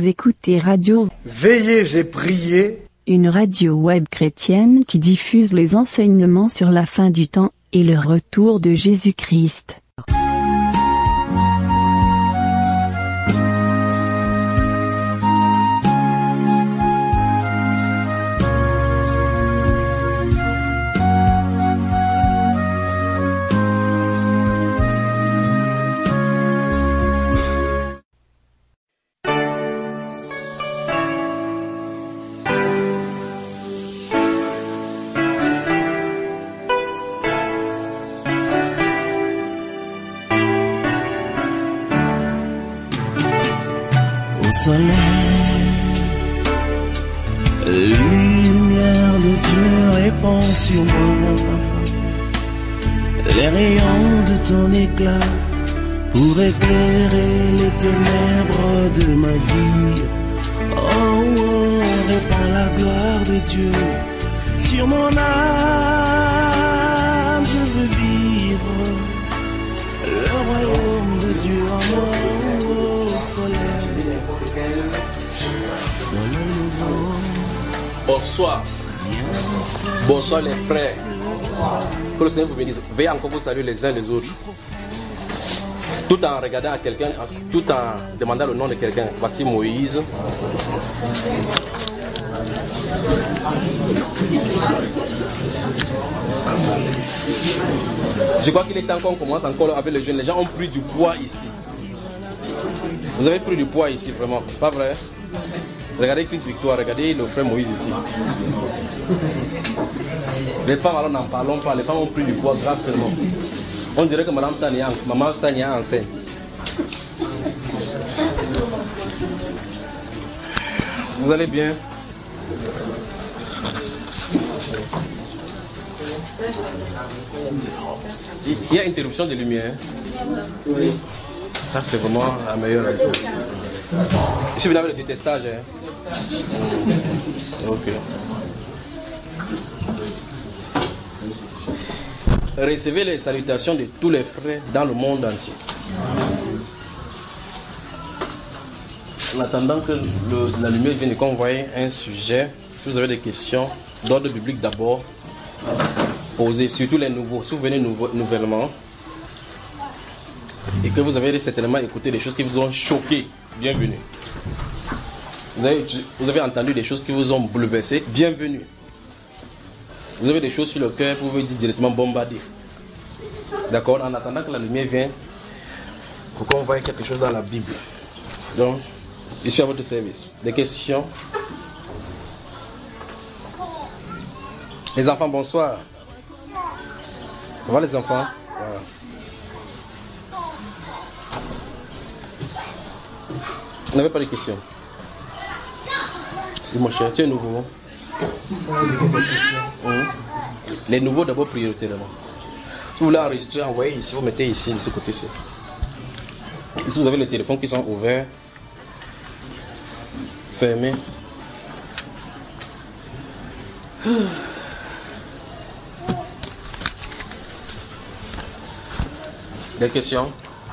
Vous écoutez Radio Veillez et priez, une radio web chrétienne qui diffuse les enseignements sur la fin du temps et le retour de Jésus-Christ. Soleil, lumière de Dieu répand sur moi, les rayons de ton éclat pour éclairer les ténèbres de ma vie. Oh, oh, répand la gloire de Dieu sur mon âme, je veux vivre le royaume de Dieu en moi. Oh, soleil. Bonsoir. Bonsoir les frères. Que le Seigneur vous bénisse. Veuillez encore vous saluer les uns les autres. Tout en regardant à quelqu'un, tout en demandant le nom de quelqu'un. Voici Moïse. Je crois qu'il est temps qu'on commence encore avec les jeunes. Les gens ont pris du poids ici. Vous avez pris du poids ici, vraiment. Pas vrai? Regardez Chris Victoire, regardez le frère Moïse ici. Les femmes, alors n'en parlons pas. Les femmes ont pris du poids grave seulement. On dirait que Maman Tania est enceinte. Vous allez bien? Il y a interruption de lumière. Oui. Ça c'est vraiment la meilleure. Je suis venu avec le détestage. Ok. Recevez les salutations de tous les frères dans le monde entier. En attendant que la lumière vienne, qu'on voie un sujet, si vous avez des questions d'ordre biblique d'abord, posez, surtout les nouveaux. Si vous venez nouvellement et que vous avez certainement écouté des choses qui vous ont choqué, bienvenue. Vous avez entendu des choses qui vous ont bouleversé, bienvenue. Vous avez des choses sur le cœur, vous pouvez dire directement bombarder. D'accord? En attendant que la lumière vienne, pour qu'on voie quelque chose dans la Bible. Donc, je suis à votre service. Des questions? Les enfants, bonsoir. Comment les enfants? Voilà. Vous n'avez pas de questions? Oui, mon cher, tu es nouveau. Les nouveaux d'abord, priorité d'abord. Si vous voulez enregistrer, envoyez ici, vous mettez ici, de ce côté-ci. Si vous avez les téléphones qui sont ouverts, fermés. Des questions?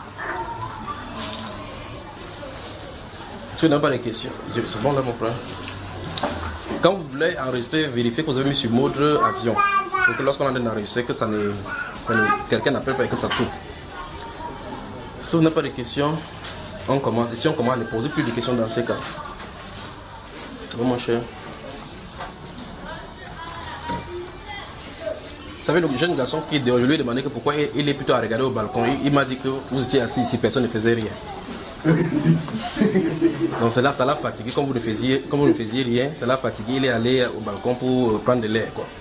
Si vous n'avez pas de questions, c'est bon là mon frère. Quand vous voulez enregistrer, vérifiez que vous avez mis sur mode avion. Pour que lorsqu'on est en train d'enregistrer, que quelqu'un n'appelle pas et que ça coupe. Si vous n'avez pas de questions, on commence. Et si on commence à ne poser plus de questions dans ces cas. Bon mon cher. Vous savez, le jeune garçon qui est dehors, je lui ai demandé que pourquoi il est plutôt à regarder au balcon. Il m'a dit que vous étiez assis ici, personne ne faisait rien. Donc c'est là, ça l'a fatigué. Comme vous ne faisiez rien, ça l'a fatigué. Il est allé au balcon pour prendre de l'air, quoi.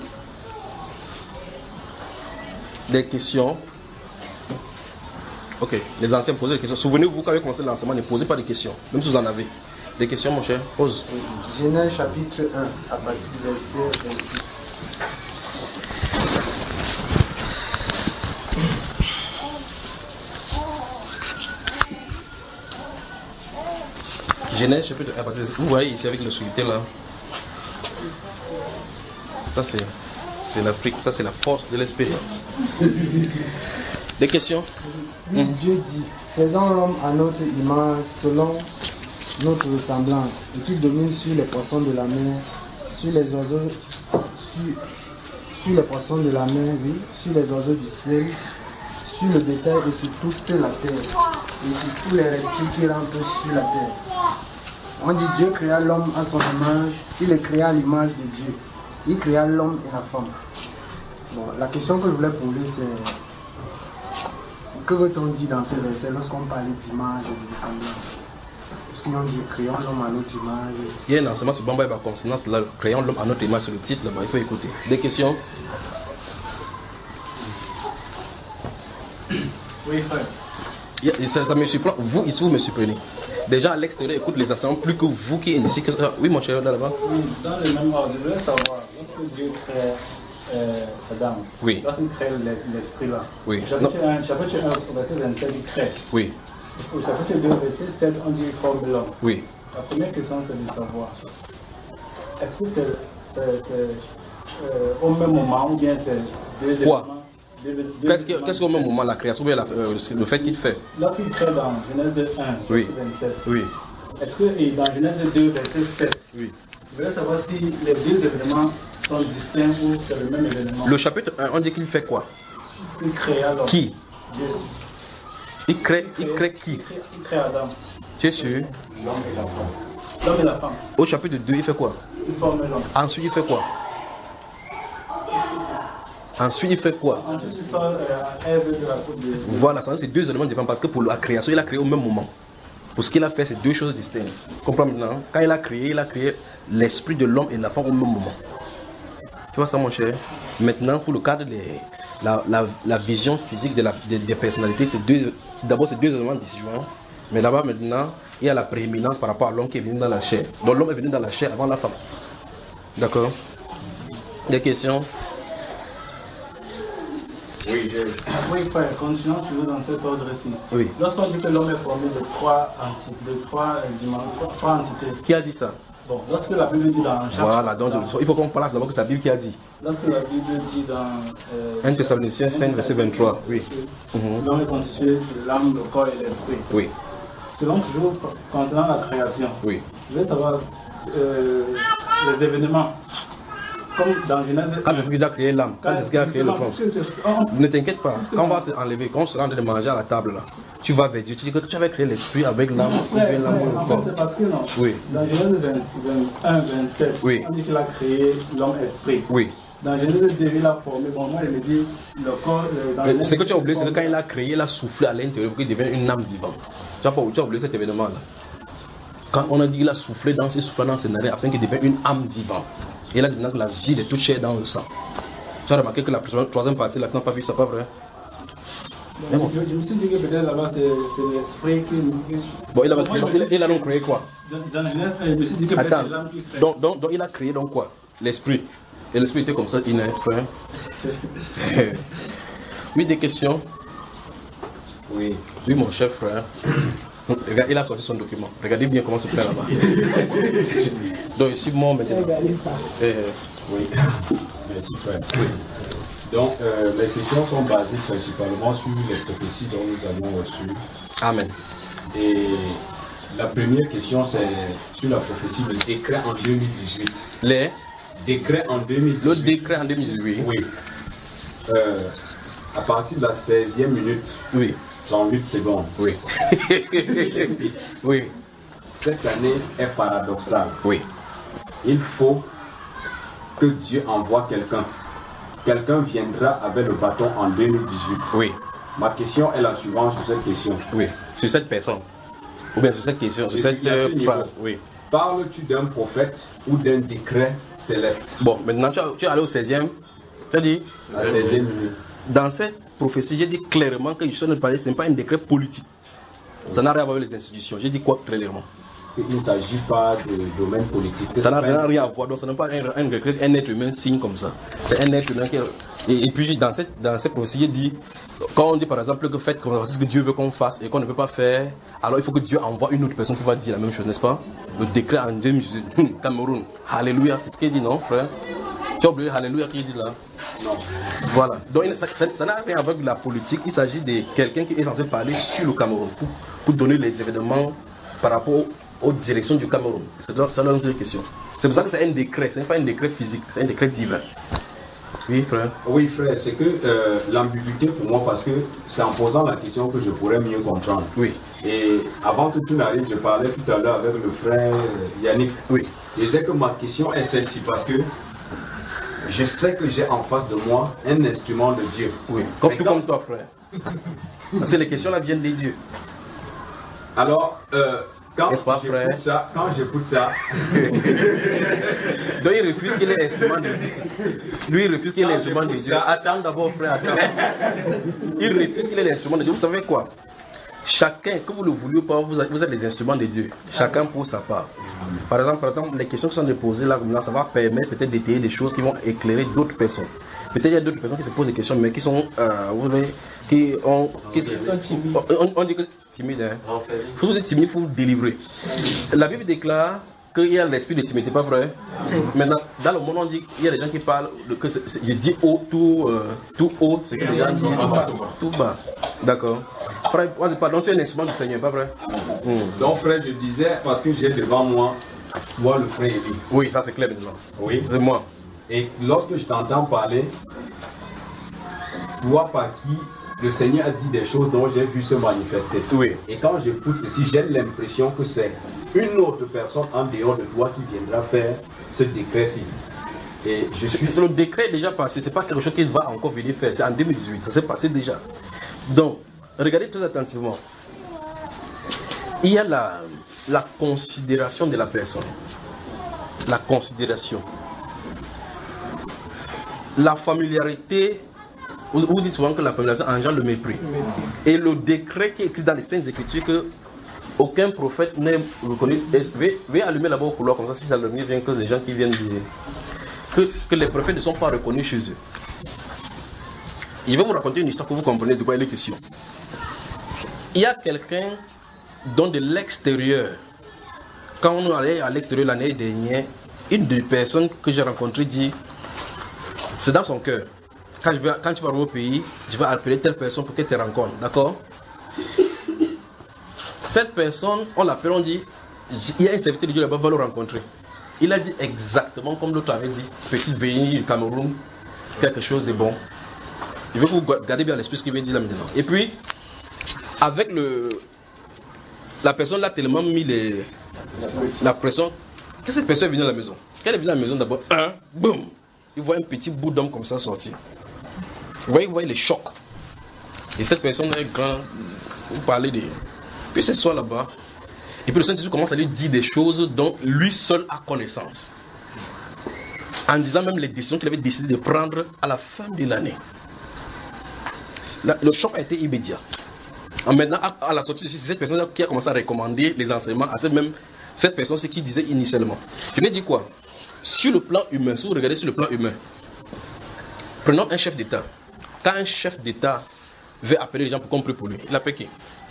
Des questions? Ok, les anciens posez des questions. Souvenez-vous, quand vous avez commencé l'enseignement, ne posez pas de questions, même si vous en avez. Des questions, mon cher? Pose. Genèse chapitre 1, à partir du verset 26. Genèse chapitre 1, vous voyez ici avec le sculpté là. Ça c'est l'Afrique, ça c'est la force de l'expérience. Des questions? Dieu dit, faisons l'homme à notre image, selon notre ressemblance, et qui domine sur les poissons de la mer, sur les oiseaux, sur les poissons de la mer, oui, sur les oiseaux du ciel, sur le bétail et sur toute la terre, et sur tous les reptiles qui rampent sur la terre. On dit Dieu créa l'homme à son image, il le créa à l'image de Dieu. Il créa l'homme et la femme. Bon, la question que je voulais poser, c'est que veut-on dire dans ces versets lorsqu'on parle d'image et de ressemblance? Lorsqu'on dit créons l'homme à notre image. Il y a un enseignement sur Bamba et par consonance, là, créons l'homme à notre image sur le titre, là-bas, il faut écouter. Des questions? Oui, frère. Ça me surprend, vous ici, vous me surprenez. Déjà à l'extérieur, écoute les enseignements plus que vous qui êtes ici. Oui, mon cher, là-bas. Oui, dans le même ordre, je voulais savoir, lorsque Dieu crée Adam, oui. Lorsqu'il crée l'esprit là, oui. Chapitre 1, verset 27, il crée. Oui. Au chapitre 2, verset 7, on dit il forme l'homme. Oui. La première question, c'est de savoir, est-ce que c'est au même moment ou bien c'est deux quoi éléments? Qu'est-ce qu'au même moment la création, bien le fait qu'il fait? Lorsqu'il crée dans Genèse 1, oui. verset 27, oui. Est-ce que dans Genèse 2, verset 7, oui. Je voulais savoir si les deux événements sont distincts ou c'est le même événement? Le chapitre 1, on dit qu'il fait quoi? Il crée l'homme. Qui? Dieu. Il crée qui? Il crée Adam. Tu es sûr? L'homme et la femme. L'homme et la femme. Au chapitre 2, il fait quoi? Il forme l'homme. Ensuite, il fait quoi? Ensuite, il fait quoi? Ensuite, il sort Ève de la coupe de... Voilà, c'est deux éléments différents parce que pour la création, il a créé au même moment. Pour ce qu'il a fait, c'est deux choses distinctes. Comprends maintenant? Quand il a créé l'esprit de l'homme et de la femme au même moment. Tu vois ça, mon cher? Maintenant, pour le cadre de la vision physique des personnalités, d'abord, c'est deux éléments différents. Mais là-bas, maintenant, il y a la prééminence par rapport à l'homme qui est venu dans la chair. Donc, l'homme est venu dans la chair avant la femme. D'accord? Des questions? Oui, frère, continuons toujours dans cet ordre-ci. Oui. Lorsqu'on dit que l'homme est formé de trois entités. Qui a dit ça? Bon, lorsque la Bible dit dans... Voilà, donc il faut qu'on place d'abord que c'est la Bible qui a dit. Lorsque la Bible dit dans... 1 Thessaloniciens 5, verset 23. Oui. L'homme est constitué de l'âme, le corps et l'esprit. Oui. Selon toujours, concernant la création, oui. Je veux savoir les événements. Comme dans Genèse. Quand est-ce qu'il a créé l'âme? Quand est-ce qu'il a créé le fond? Ne t'inquiète pas. Quand on va s'enlever, quand on sera en train de manger à la table, là, tu vas vers Dieu. Tu dis que tu avais créé l'esprit avec l'âme ou bien l'âme ou le corps. C'est parce que non. Oui. Dans Genèse 21, 27, oui. On dit qu'il a créé l'homme esprit. Oui. Dans Genèse 2, il a formé. Bon, moi, je me dis, le corps. Ce que tu as oublié, c'est que quand il a créé, il a soufflé à l'intérieur pour qu'il devienne une âme vivante. Tu as oublié cet événement-là. Quand on a dit qu'il a soufflé dans ses scénarios afin qu'il devienne une âme vivante. Et là, maintenant que la vie de toute chair dans le sang. Tu as remarqué que la troisième partie, là, tu n'as pas vu ça, pas vrai? Bon. Je me suis dit que peut-être là-bas, c'est l'esprit qui. Bon, il a donc créé quoi? Dans Genèse, je me suis dit que peut-être c'est l'âme qui crée. Donc, il a créé donc quoi? L'esprit. Et l'esprit était comme ça, inerte, frère. Oui, des questions? Oui. Oui, mon cher frère. Regarde, il a sorti son document. Regardez bien comment se fait là-bas. Donc, ici, moi, maintenant. Oui. Merci, frère. Oui. Donc, les questions sont basées principalement sur les prophéties dont nous avons reçues. Amen. Et la première question, c'est sur la prophétie du décret en 2018. Les décrets en 2018. Le décret en 2018. Oui. À partir de la 16e minute. Oui. 38 secondes. Oui. Oui. Cette année est paradoxale. Oui. Il faut que Dieu envoie quelqu'un. Quelqu'un viendra avec le bâton en 2018. Oui. Ma question est la suivante sur cette question. Oui. Sur cette personne. Ou bien sur cette question, sur cette phrase. Oui. Parles-tu d'un prophète ou d'un décret céleste? Bon, maintenant tu es allé au 16e. Tu as dit? À 16e minute. Dans cette prophétie, j'ai dit clairement que je suis en train de parler, ce n'est pas un décret politique. Ça n'a rien à voir avec les institutions. J'ai dit quoi clairement? Il ne s'agit pas de domaine politique. Ça n'a rien à voir. Donc, ce n'est pas un être humain signe comme ça. C'est un être humain qui. Et puis, dans cette prophétie, j'ai dit, quand on dit par exemple que faites comme ça, c'est ce que Dieu veut qu'on fasse et qu'on ne peut pas faire, alors il faut que Dieu envoie une autre personne qui va dire la même chose, n'est-ce pas? Le décret en 2018, Cameroun. Alléluia, c'est ce qu'il dit, non, frère? Tu as oublié Alléluia qui dit là? Non. Voilà. Donc, ça n'a rien à voir avec la politique. Il s'agit de quelqu'un qui est censé parler sur le Cameroun pour donner les événements par rapport aux directions du Cameroun. C'est là une question. C'est pour ça que c'est un décret, ce n'est pas un décret physique, c'est un décret divin. Oui, frère. Oui, frère, c'est que l'ambiguïté pour moi, parce que c'est en posant la question que je pourrais mieux comprendre. Oui. Et avant que tu n'arrives, je parlais tout à l'heure avec le frère Yannick. Oui. Je disais que ma question est celle-ci parce que je sais que j'ai en face de moi un instrument de Dieu. Oui. Comme toi, frère. Parce que les questions là viennent des dieux. Alors, quand j'écoute ça, donc il refuse qu'il ait l'instrument de Dieu. Lui, il refuse qu'il ait l'instrument de Dieu. Attends d'abord, frère, attends. Il refuse qu'il ait l'instrument de Dieu. Vous savez quoi? Chacun, que vous le vouliez ou pas, vous êtes les instruments de Dieu. Chacun pour sa part. Par exemple, les questions qui sont déposées là, ça va permettre peut-être d'étayer des choses qui vont éclairer d'autres personnes. Peut-être il y a d'autres personnes qui se posent des questions, mais qui sont, on dit que timides. Hein. Faut vous êtes timide, il faut vous délivrer. La Bible déclare qu'il y a l'esprit de timidité, pas vrai? Maintenant, dans le monde, on dit qu'il y a des gens qui parlent, je dis haut, tout haut, c'est que les gens disent tout bas. D'accord. Frère, donc tu es l'instrument du Seigneur, pas vrai? Donc, frère, je disais, parce que j'ai devant moi, le frère Élie. Oui, ça c'est clair maintenant. Oui. C'est moi. Et lorsque je t'entends parler, toi par qui le Seigneur a dit des choses dont j'ai vu se manifester. Oui. Et quand j'écoute ceci, j'ai l'impression que c'est une autre personne en dehors de toi qui viendra faire ce décret-ci. Et le décret est déjà passé, c'est pas quelque chose qu'il va encore venir faire, c'est en 2018, ça s'est passé déjà. Donc, regardez très attentivement. Il y a la considération de la personne. La considération. La familiarité, vous dites souvent que la familiarité engendre le mépris. Et le décret qui est écrit dans les Saintes Écritures que aucun prophète n'est reconnu. Veuillez allumer là-bas au couloir comme ça, si ça le mieux vient que les gens qui viennent dire que les prophètes ne sont pas reconnus chez eux. Je vais vous raconter une histoire que vous comprenez de quoi il est question. Il y a quelqu'un dont de l'extérieur, quand on allait à l'extérieur l'année dernière, une des personnes que j'ai rencontrées dit, c'est dans son cœur. Quand tu vas arriver au pays, je vais appeler telle personne pour qu'elle te rencontre. D'accord? Cette personne, on l'appelle, on dit, il y a un serviteur de Dieu là-bas, va le rencontrer. Il a dit exactement comme l'autre avait dit, petit pays du Cameroun, quelque chose de bon. Je vais vous garder bien l'esprit ce qu'il vient dire là maintenant. Et puis, avec la personne l'a tellement mis la pression, que cette personne est venue à la maison. Quand elle est venue à la maison d'abord, boum, il voit un petit bout d'homme comme ça sortir. Vous voyez le choc. Et cette personne est grande, vous parlez de... Puis c'est soit là-bas. Et puis le Saint-Esprit commence à lui dire des choses dont lui seul a connaissance. En disant même les décisions qu'il avait décidé de prendre à la fin de l'année. Le choc a été immédiat. Maintenant, à la sortie de cette personne qui a commencé à recommander les enseignements à cette personne, c'est qui disait initialement. Je lui ai dit quoi? Sur le plan humain, si vous regardez sur le plan humain, prenons un chef d'État. Quand un chef d'État veut appeler les gens pour qu'on prie pour lui, il appelle qui?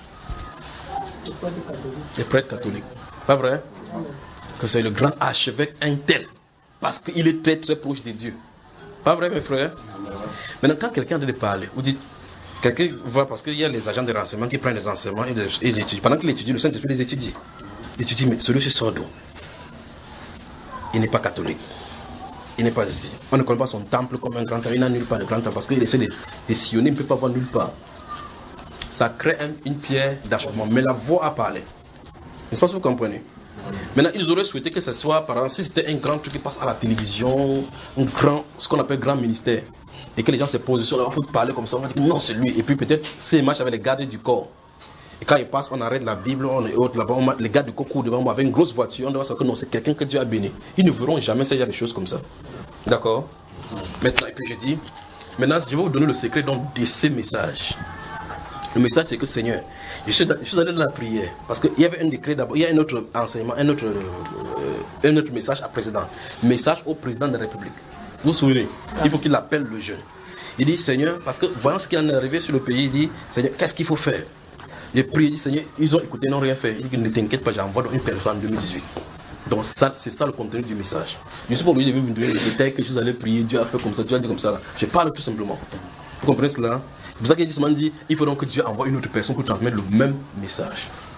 Les prêtres catholiques. Pas vrai? Que c'est le grand archevêque un tel. Parce qu'il est très très proche de Dieu. Pas vrai, mes frères? Maintenant, quand quelqu'un doit parler, vous dites, quelqu'un va, parce qu'il y a les agents de renseignement qui prennent les enseignements et l'étudient. Pendant qu'il étudie, le Saint-Esprit les étudie. Il étudie, mais celui-ci sort d'où? Il n'est pas catholique. Il n'est pas ici. On ne connaît pas son temple comme un grand temple. Il n'a nulle part de grand temple parce qu'il essaie de sillonner, il ne peut pas voir nulle part. Ça crée une pierre d'achoppement. Mais la voix a parlé. N'est-ce pas si vous comprenez? Maintenant, ils auraient souhaité que ce soit, par exemple, si c'était un grand truc qui passe à la télévision, ce qu'on appelle grand ministère, et que les gens se positionnent là pour parler comme ça, on va dire non, c'est lui. Et puis peut-être, s'il marche avec les gardes du corps. Et quand il passe, on arrête la Bible, on est autre là-bas, les gardes du corps courent devant moi avec une grosse voiture, on doit savoir que non, c'est quelqu'un que Dieu a béni. Ils ne verront jamais ça, il y a des choses comme ça. D'accord? Maintenant, et puis je dis, maintenant, je vais vous donner le secret donc, de ces messages. Le message, c'est que Seigneur, je suis allé dans la prière, parce qu'il y avait un décret d'abord, il y a un autre enseignement, un autre message à président. Message au président de la République. Vous vous souvenez? Il faut qu'il appelle le jeune. Il dit, Seigneur, parce que voyant ce qui en est arrivé sur le pays, il dit, Seigneur, qu'est-ce qu'il faut faire? J'ai prié, il dit, Seigneur, ils ont écouté, n'ont rien fait. Il dit, ne t'inquiète pas, j'envoie une personne en 2018. Donc ça, c'est ça le contenu du message. Je ne suis pas obligé de vous donner les détails que je vous allez prier, Dieu a fait comme ça, Dieu a dit comme ça. Là. Je parle tout simplement. Vous comprenez cela? C'est pour ça qu'il dit, il faut donc que Dieu envoie une autre personne pour transmettre le même message.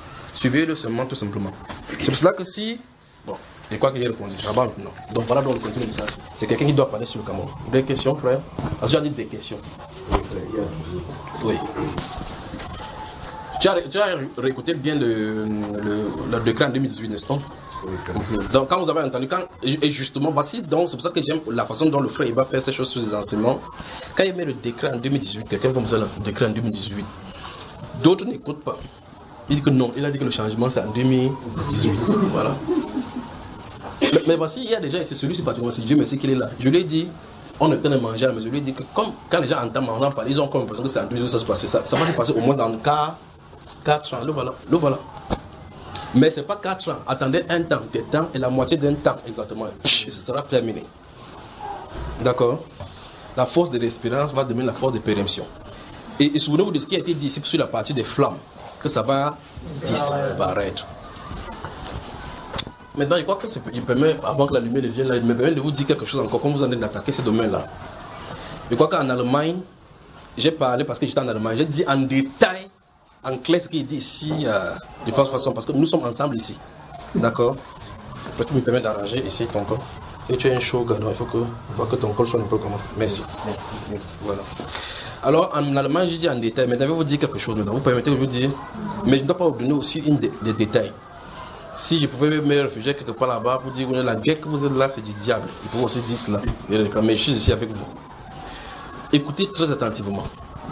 Suivez-le seulement, tout simplement. C'est pour cela que si... Bon, je crois que j'ai répondu, ça va maintenant. Donc voilà donc le contenu du message. C'est quelqu'un qui doit parler sur le Cameroun. Des questions, frère? Parce que j'ai dit des questions. Oui. Tu as réécouté bien le décret en 2018, n'est-ce pas? Donc quand vous avez entendu, et justement, voici donc, c'est pour ça que j'aime la façon dont le frère il va faire ces choses sur les enseignements. Quand il met le décret en 2018, quelqu'un va me dire le décret en 2018. D'autres n'écoutent pas. Il dit que non, il a dit que le changement c'est en 2018. Voilà. Mais voici, il y a déjà, c'est celui-ci particulièrement, c'est Dieu merci qu'il est là. Je lui ai dit, on est en train de manger, mais je lui ai dit que comme quand les gens entendent manger parler, ils ont comme l'impression que c'est en 2018 ça se passait. Ça va se passer au moins dans 4 ans. Le voilà. Mais ce n'est pas 4 ans. Attendez un temps, des temps et la moitié d'un temps exactement. Et ce sera terminé. D'accord? La force de l'espérance va devenir la force de péremption. Et souvenez-vous de ce qui a été dit ici sur la partie des flammes, que ça va disparaître. Maintenant, je crois que il permet, avant que la lumière vienne là, il me permet de vous dire quelque chose encore, comme vous en êtes d'attaquer ce domaine-là. Je crois qu'en Allemagne, j'ai parlé parce que j'étais en Allemagne, j'ai dit en détail, en clair ce qu'il dit ici, de façon, parce que nous sommes ensemble ici. D'accord? Peut-être que tu me permets d'arranger ici ton corps. Si tu es un show, il faut que ton corps soit un peu comment. Merci. Voilà. Alors, en Allemagne, j'ai dit en détail, mais je vais vous dire quelque chose maintenant. Vous permettez de vous dire, mais je ne dois pas vous donner aussi des détails. Si je pouvais me réfugier quelque part là-bas pour dire que la guerre que vous êtes là, c'est du diable. Il faut aussi dire cela. Mais je suis ici avec vous. Écoutez très attentivement.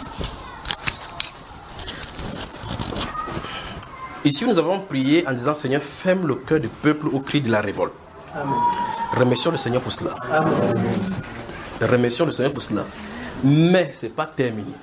Ici, nous avons prié en disant, Seigneur, ferme le cœur du peuple au cri de la révolte. Amen. Remercions le Seigneur pour cela. Amen. Remercions le Seigneur pour cela. Mais ce n'est pas terminé.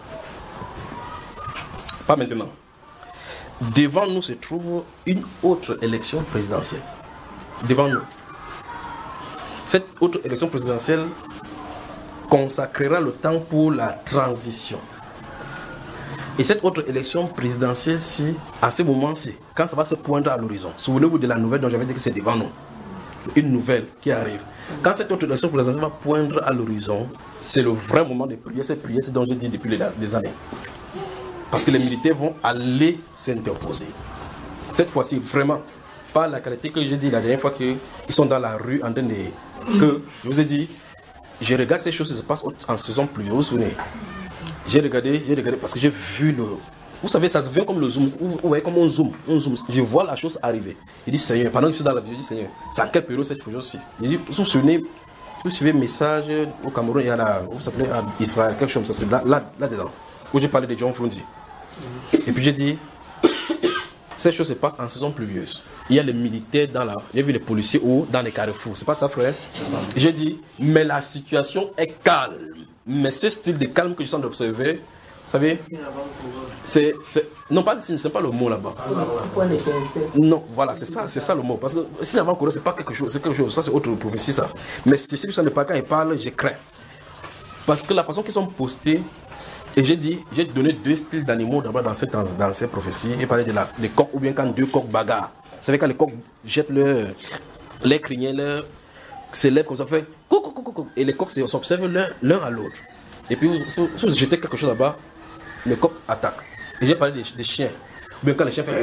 Pas maintenant. Devant nous se trouve une autre élection présidentielle. Devant nous. Cette autre élection présidentielle consacrera le temps pour la transition. Et cette autre élection présidentielle, à ce moment-ci, quand ça va se poindre à l'horizon, souvenez-vous de la nouvelle dont j'avais dit que c'est devant nous. Une nouvelle qui arrive. Quand cette autre élection présidentielle va poindre à l'horizon, c'est le vrai moment de prier. Cette prière, c'est dont je dis depuis des années. Parce que les militaires vont aller s'interposer. Cette fois-ci, vraiment, pas la qualité que j'ai dit la dernière fois qu'ils sont dans la rue en train de... Que, je vous ai dit, je regarde ces choses qui se passent en saison pluvieuse, vous vous souvenez? J'ai regardé parce que j'ai vu le... Vous savez, ça se vient comme le zoom. Vous voyez comme on zoom. Je vois la chose arriver. Il dit, Seigneur, pendant que je suis dans la vie, je dis, Seigneur, c'est en quelle période cette chose-ci? Il dit, vous vous souvenez, vous suivez le message au Cameroun, il y a là, vous savez, à Israël, quelque chose comme ça, c'est là-dedans, où j'ai parlé de John Frondi. Et puis j'ai dit, cette chose se passe en saison pluvieuse. Il y a les militaires dans la... J'ai vu les policiers dans les carrefours. C'est pas ça, frère? J'ai dit, mais la situation est calme. Mais ce style de calme que je sens d'observer, vous savez, non, c'est pas le mot là-bas. Non, voilà, c'est ça le mot. Parce que si l'avant-coureur, c'est pas quelque chose, ça c'est autre prophétie, ça. Mais si le chant de pas quand il parle, je crains. Parce que la façon qu'ils sont postés, et j'ai donné 2 styles d'animaux d'abord dans ces prophéties. J'ai parlé des coqs, ou bien quand 2 coqs bagarrent. Vous savez, quand les coqs jettent les criniers, s'élèvent comme ça, fait coucou, et les coqs s'observent l'un à l'autre. Et puis, si vous jetez quelque chose là-bas, les coqs attaquent. Et j'ai parlé des chiens. Ou bien quand les chiens font...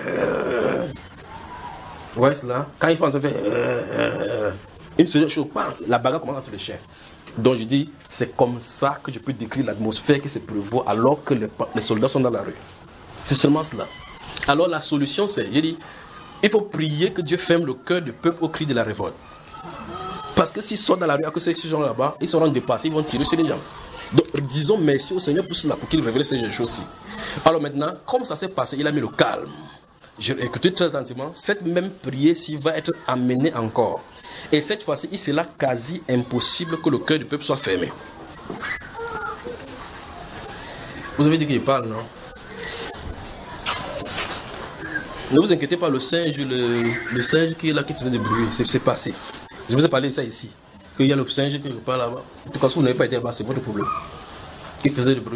Vous voyez cela? Quand ils font ça, fait... Une seule chose, la bagarre commence entre les chiens. Donc je dis, c'est comme ça que je peux décrire l'atmosphère qui se prévaut alors que les soldats sont dans la rue. C'est seulement cela. Alors la solution c'est, j'ai dit, il faut prier que Dieu ferme le cœur du peuple au cri de la révolte. Parce que s'ils sont dans la rue, à cause de ces gens là-bas, ils seront dépassés, ils vont tirer sur les gens. Donc disons merci au Seigneur pour cela, pour qu'il révèle ces choses-ci. Alors maintenant, comme ça s'est passé, il a mis le calme. J'ai écouté très attentivement, cette même prière-ci va être amenée encore. Et cette fois-ci, il sera quasi impossible que le cœur du peuple soit fermé. Vous avez dit qu'il parle, non? Ne vous inquiétez pas, le singe qui est là, qui faisait du bruit, c'est passé. Je vous ai parlé de ça ici. Qu'il y a le singe qui parle là-bas. En tout cas, si vous n'avez pas été là-bas, c'est votre problème. Qui faisait du bruit.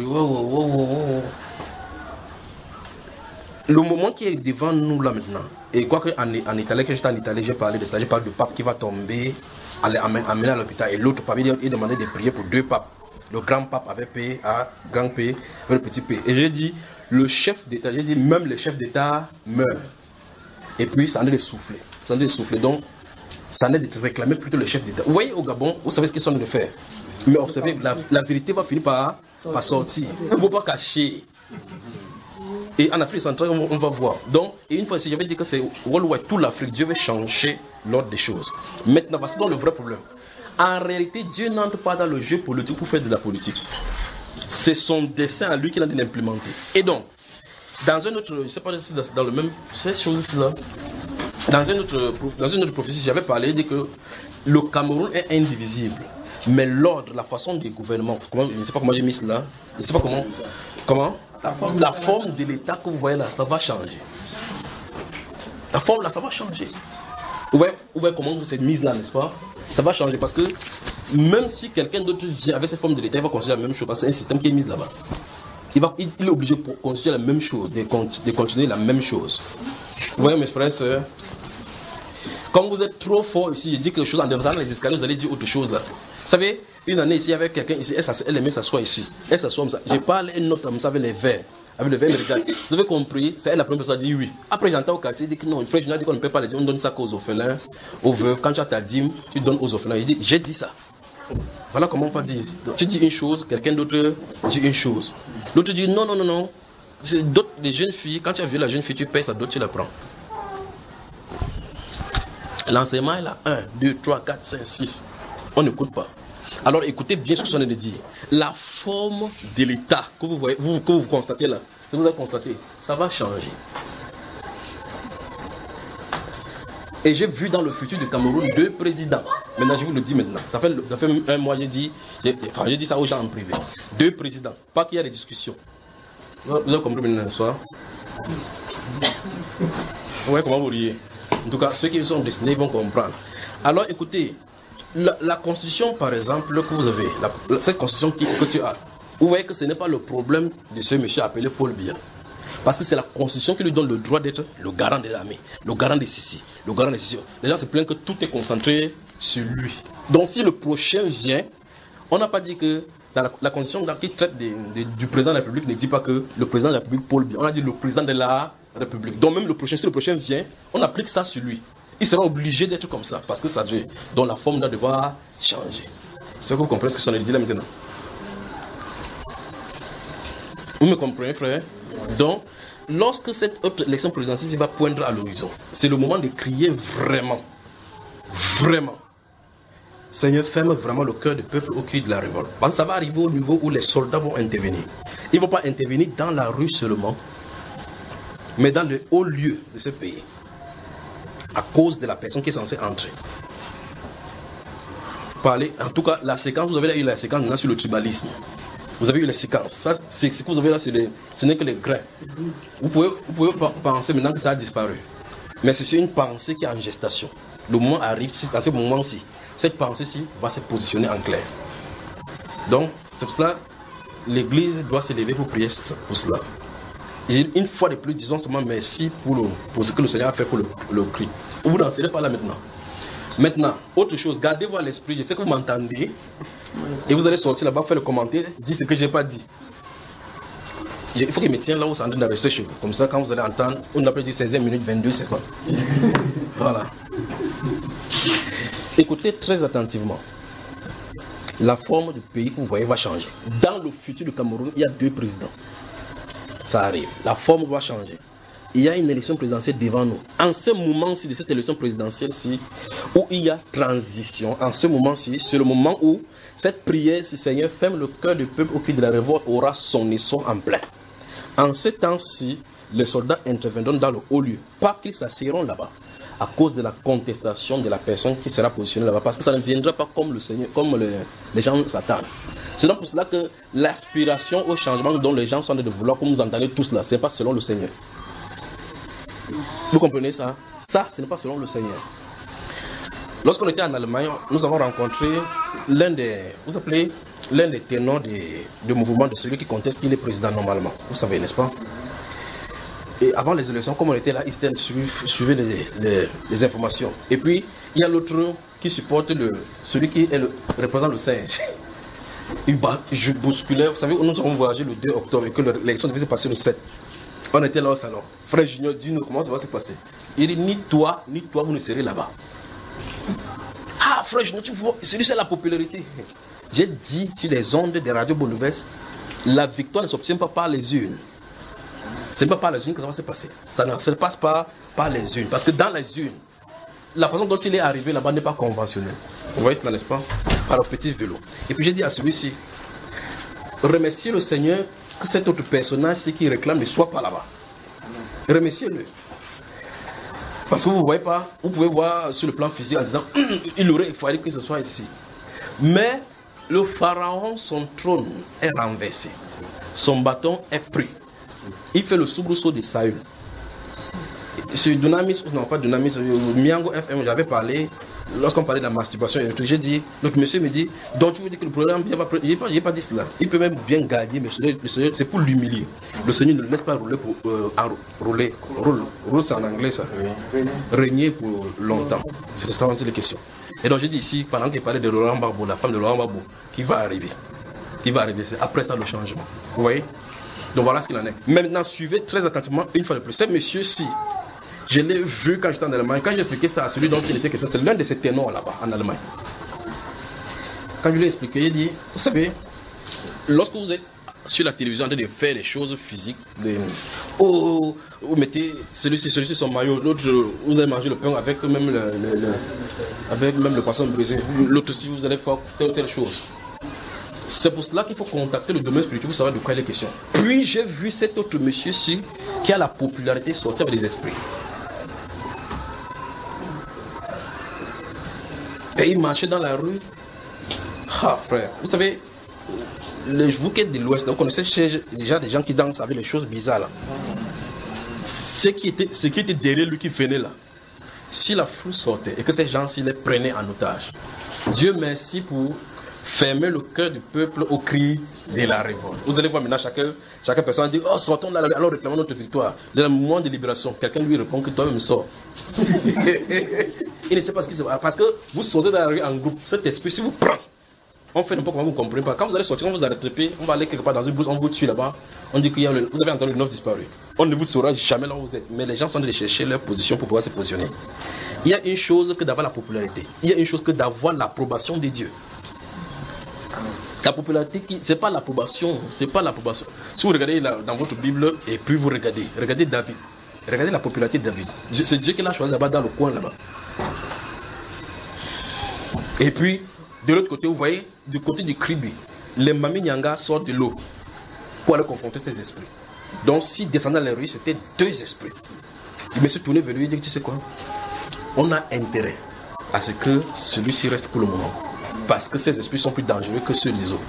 Le moment qui est devant nous là maintenant, et quoi qu'en Italie, quand j'étais en Italie, j'ai parlé de ça, j'ai parlé du pape qui va tomber, amener à l'hôpital, et l'autre pape, il demandait de prier pour 2 papes. Le grand pape avait payé à grand P, le petit P. Et j'ai dit, le chef d'État, j'ai dit même le chef d'État meurt. Et puis ça en est de souffler. Ça en est de souffler. Donc, ça en est de réclamer plutôt le chef d'État. Vous voyez au Gabon, vous savez ce qu'ils sont en train de faire. Mais observez, la vérité va finir par sortir. Il ne faut pas cacher. Et en Afrique centrale, on va voir. Donc, et une fois, si j'avais dit que c'est worldwide, toute l'Afrique, Dieu veut changer l'ordre des choses. Maintenant, voici donc le vrai problème. En réalité, Dieu n'entre pas dans le jeu politique pour faire de la politique. C'est son dessein à lui qu'il a d'implémenter. Et donc, dans un autre, je ne sais pas si dans le même, ces choses-là, dans une autre prophétie, j'avais parlé de que le Cameroun est indivisible. Mais l'ordre, la façon des gouvernements, je ne sais pas comment j'ai mis cela, je ne sais pas comment la forme de l'État que vous voyez là, ça va changer. La forme là, ça va changer. Vous voyez comment vous êtes mise là, n'est-ce pas? Ça va changer parce que même si quelqu'un d'autre vient avec cette forme de l'État, il va considérer la même chose parce que c'est un système qui est mis là-bas. Il est obligé de considérer la même chose, de continuer la même chose. Vous voyez mes frères et sœurs, comme vous êtes trop fort ici, il dit quelque chose en descendant les escaliers, vous allez dire autre chose là. Vous savez, une année ici, il y avait quelqu'un ici, elle aimait s'asseoir ici. Elle s'assoit comme ça. Je parle une autre comme ça avec les verres. Avec le verre, elle regarde. Vous avez compris, c'est elle la première personne qui a dit oui. Après, j'entends au quartier, il dit que non, frère, je dis qu'on ne peut pas les dire, on donne ça qu'aux orphelins, aux veuves. Quand tu as ta dîme, tu donnes aux orphelins. Il dit, j'ai dit ça. Voilà comment on peut dire. Tu dis une chose, quelqu'un d'autre dit une chose. L'autre dit non. D'autres, les jeunes filles, quand tu as vu la jeune fille, tu payes ça, d'autres tu la prends. L'enseignement est là, 1, 2, 3, 4, 5, 6. On n'écoute pas. Alors écoutez bien ce que je viens de dire. La forme de l'État que vous voyez, que vous constatez là, si vous avez constaté, ça va changer. Et j'ai vu dans le futur du Cameroun 2 présidents. Maintenant, je vous le dis maintenant. Ça fait un mois, j'ai dit ça aux gens en privé. 2 présidents. Pas qu'il y a des discussions. Vous avez compris maintenant ce soir? Ouais, comment vous riez? En tout cas, ceux qui sont destinés vont comprendre. Alors écoutez, la constitution par exemple que vous avez, cette constitution que tu as, vous voyez que ce n'est pas le problème de ce monsieur appelé Paul Biya. Parce que c'est la constitution qui lui donne le droit d'être le garant de l'armée, le garant de ceci, le garant de ceci. Les gens se plaignent que tout est concentré sur lui. Donc si le prochain vient, on n'a pas dit que dans la constitution qui traite du président de la République ne dit pas que le président de la République Paul Biya. On a dit le président de la République. Donc même le prochain, si le prochain vient, on applique ça sur lui. Il sera obligé d'être comme ça parce que ça Dieu. Donc la forme doit devoir changer. J'espère que vous comprenez ce que je suis dit là maintenant. Vous me comprenez, frère? Donc, lorsque cette autre élection présidentielle va poindre à l'horizon, c'est le moment de crier vraiment. Seigneur, ferme vraiment le cœur du peuple au cri de la révolte. Parce que ça va arriver au niveau où les soldats vont intervenir. Ils ne vont pas intervenir dans la rue seulement, mais dans le haut lieu de ce pays. À cause de la personne qui est censée entrer. Parler, en tout cas, la séquence, vous avez eu la séquence maintenant sur le tribalisme. Vous avez eu les séquences. Ça, c'est ce que vous avez là, ce n'est que les grains. Vous pouvez penser maintenant que ça a disparu. Mais c'est une pensée qui est en gestation. Le moment arrive, dans ce moment-ci, cette pensée-ci va se positionner en clair. Donc, c'est pour cela l'Église doit se lever pour prier pour cela. Et une fois de plus, disons seulement merci pour ce que le Seigneur a fait pour le cri. Vous n'en serez pas là maintenant. Maintenant, autre chose, gardez-vous à l'esprit, je sais que vous m'entendez, et vous allez sortir là-bas, faire le commentaire, dire ce que je n'ai pas dit. Il faut qu'il me tienne là où c'est en train de rester chez vous. Comme ça, quand vous allez entendre, on appelle 16e minute 22 secondes. Voilà. Écoutez très attentivement. La forme du pays que vous voyez va changer. Dans le futur du Cameroun, il y a 2 présidents. Ça arrive. La forme va changer. Il y a une élection présidentielle devant nous. En ce moment-ci de cette élection présidentielle-ci, où il y a transition, en ce moment-ci, c'est le moment où cette prière, si Seigneur ferme le cœur du peuple au cri de la révolte, aura son essor en plein. En ce temps-ci, les soldats interviendront dans le haut lieu. Pas qu'ils s'asseyeront là-bas, à cause de la contestation de la personne qui sera positionnée là-bas, parce que ça ne viendra pas comme le Seigneur, comme les gens s'attendent. C'est donc pour cela que l'aspiration au changement dont les gens sont de vouloir, comme vous entendez tous là, ce n'est pas selon le Seigneur. Vous comprenez ça? Ça, ce n'est pas selon le Seigneur. Lorsqu'on était en Allemagne, nous avons rencontré l'un des ténors du mouvement de celui qui conteste qu'il est président normalement. Vous savez, n'est-ce pas? Et avant les élections, comme on était là, ils suivaient les informations. Et puis, il y a l'autre qui supporte celui qui représente le singe. Je bousculais. Vous savez, nous avons voyagé le 2 octobre et que l'élection devait se passer le 7. On était là au salon. Frère Junior dit nous comment ça va se passer. Il dit ni toi, vous ne serez là-bas. Ah, frère Junior, tu vois, c'est la popularité. J'ai dit sur les ondes des radios Bonouverse, la victoire ne s'obtient pas par les urnes. Ce n'est pas par les urnes que ça va se passer. Ça ne se passe pas par les urnes. Parce que dans les urnes, la façon dont il est arrivé là-bas n'est pas conventionnelle. Vous voyez cela, n'est-ce pas? Par le petit vélo. Et puis j'ai dit à celui-ci, remerciez le Seigneur que cet autre personnage qui réclame ne soit pas là-bas. Remerciez-le. Parce que vous voyez pas, vous pouvez voir sur le plan physique en disant, il aurait fallu que ce soit ici. Mais le pharaon, son trône est renversé. Son bâton est pris. Il fait le soubresaut de Saül. Sur Dunamis, non pas Dunamis, Miango FM, j'avais parlé, lorsqu'on parlait de la masturbation, j'ai dit, l'autre monsieur me dit, donc tu veux dire que le programme, il n'a pas dit cela. Il peut même bien gagner, mais le Seigneur, c'est pour l'humilier. Le Seigneur ne le laisse pas rouler pour rouler c'est en anglais ça, régner pour longtemps. C'est ça les questions. Et donc j'ai dit ici, pendant qu'il parlait de Laurent Gbagbo, la femme de Laurent Gbagbo, qui va arriver, c'est après ça le changement. Vous voyez? Donc voilà ce qu'il en est. Maintenant, suivez très attentivement une fois de plus. Ce monsieur-ci, je l'ai vu quand j'étais en Allemagne. Quand j'ai expliqué ça à celui dont il était question, c'est l'un de ces ténors là-bas, en Allemagne. Quand je lui ai expliqué, il dit, vous savez, lorsque vous êtes sur la télévision en train de faire des choses physiques, vous mettez celui-ci son maillot, l'autre, vous allez manger le pain avec même le poisson brisé. L'autre aussi, vous allez faire telle ou telle chose. C'est pour cela qu'il faut contacter le domaine spirituel pour savoir de quoi il est question. Puis j'ai vu cet autre monsieur-ci qui a la popularité sortir avec des esprits. Et il marchait dans la rue. Ah frère, vous savez, vous qui êtes de l'Ouest, vous connaissez déjà des gens qui dansent avec les choses bizarres là. Ce qui était derrière lui qui venait là. Si la foule sortait et que ces gens-ci les prenaient en otage, Dieu merci pour fermer le cœur du peuple au cri de la révolte. Vous allez voir maintenant chaque personne dit, oh sortons là, alors réclamons notre victoire. Dans le moment de libération, quelqu'un lui répond que toi-même sors. Il ne sait pas ce qui se passe. Parce que vous sortez dans la rue en groupe, cet esprit, si vous prenez, on fait n'importe comment, vous ne comprenez pas. Quand vous allez sortir, on vous a rattrapé, on va aller quelque part dans une blouse, on vous tue là-bas. On dit que vous avez entendu le 9 disparu. On ne vous saura jamais là où vous êtes. Mais les gens sont en train de chercher leur position pour pouvoir se positionner. Il y a une chose que d'avoir la popularité. Il y a une chose que d'avoir l'approbation de Dieu. La popularité, c'est pas l'approbation, c'est pas l'approbation. Si vous regardez dans votre Bible et puis vous regardez David, regardez la popularité de David. C'est Dieu qui l'a choisi là-bas dans le coin là-bas. Et puis de l'autre côté, vous voyez, du côté du Kribi, les Mami Nyanga sortent de l'eau pour aller confronter ces esprits. Donc s'ils descendaient dans les rues, c'était 2 esprits. Il me suis tourné vers lui et dit, tu sais quoi, on a intérêt à ce que celui-ci reste pour le moment. Parce que ces esprits sont plus dangereux que ceux des autres.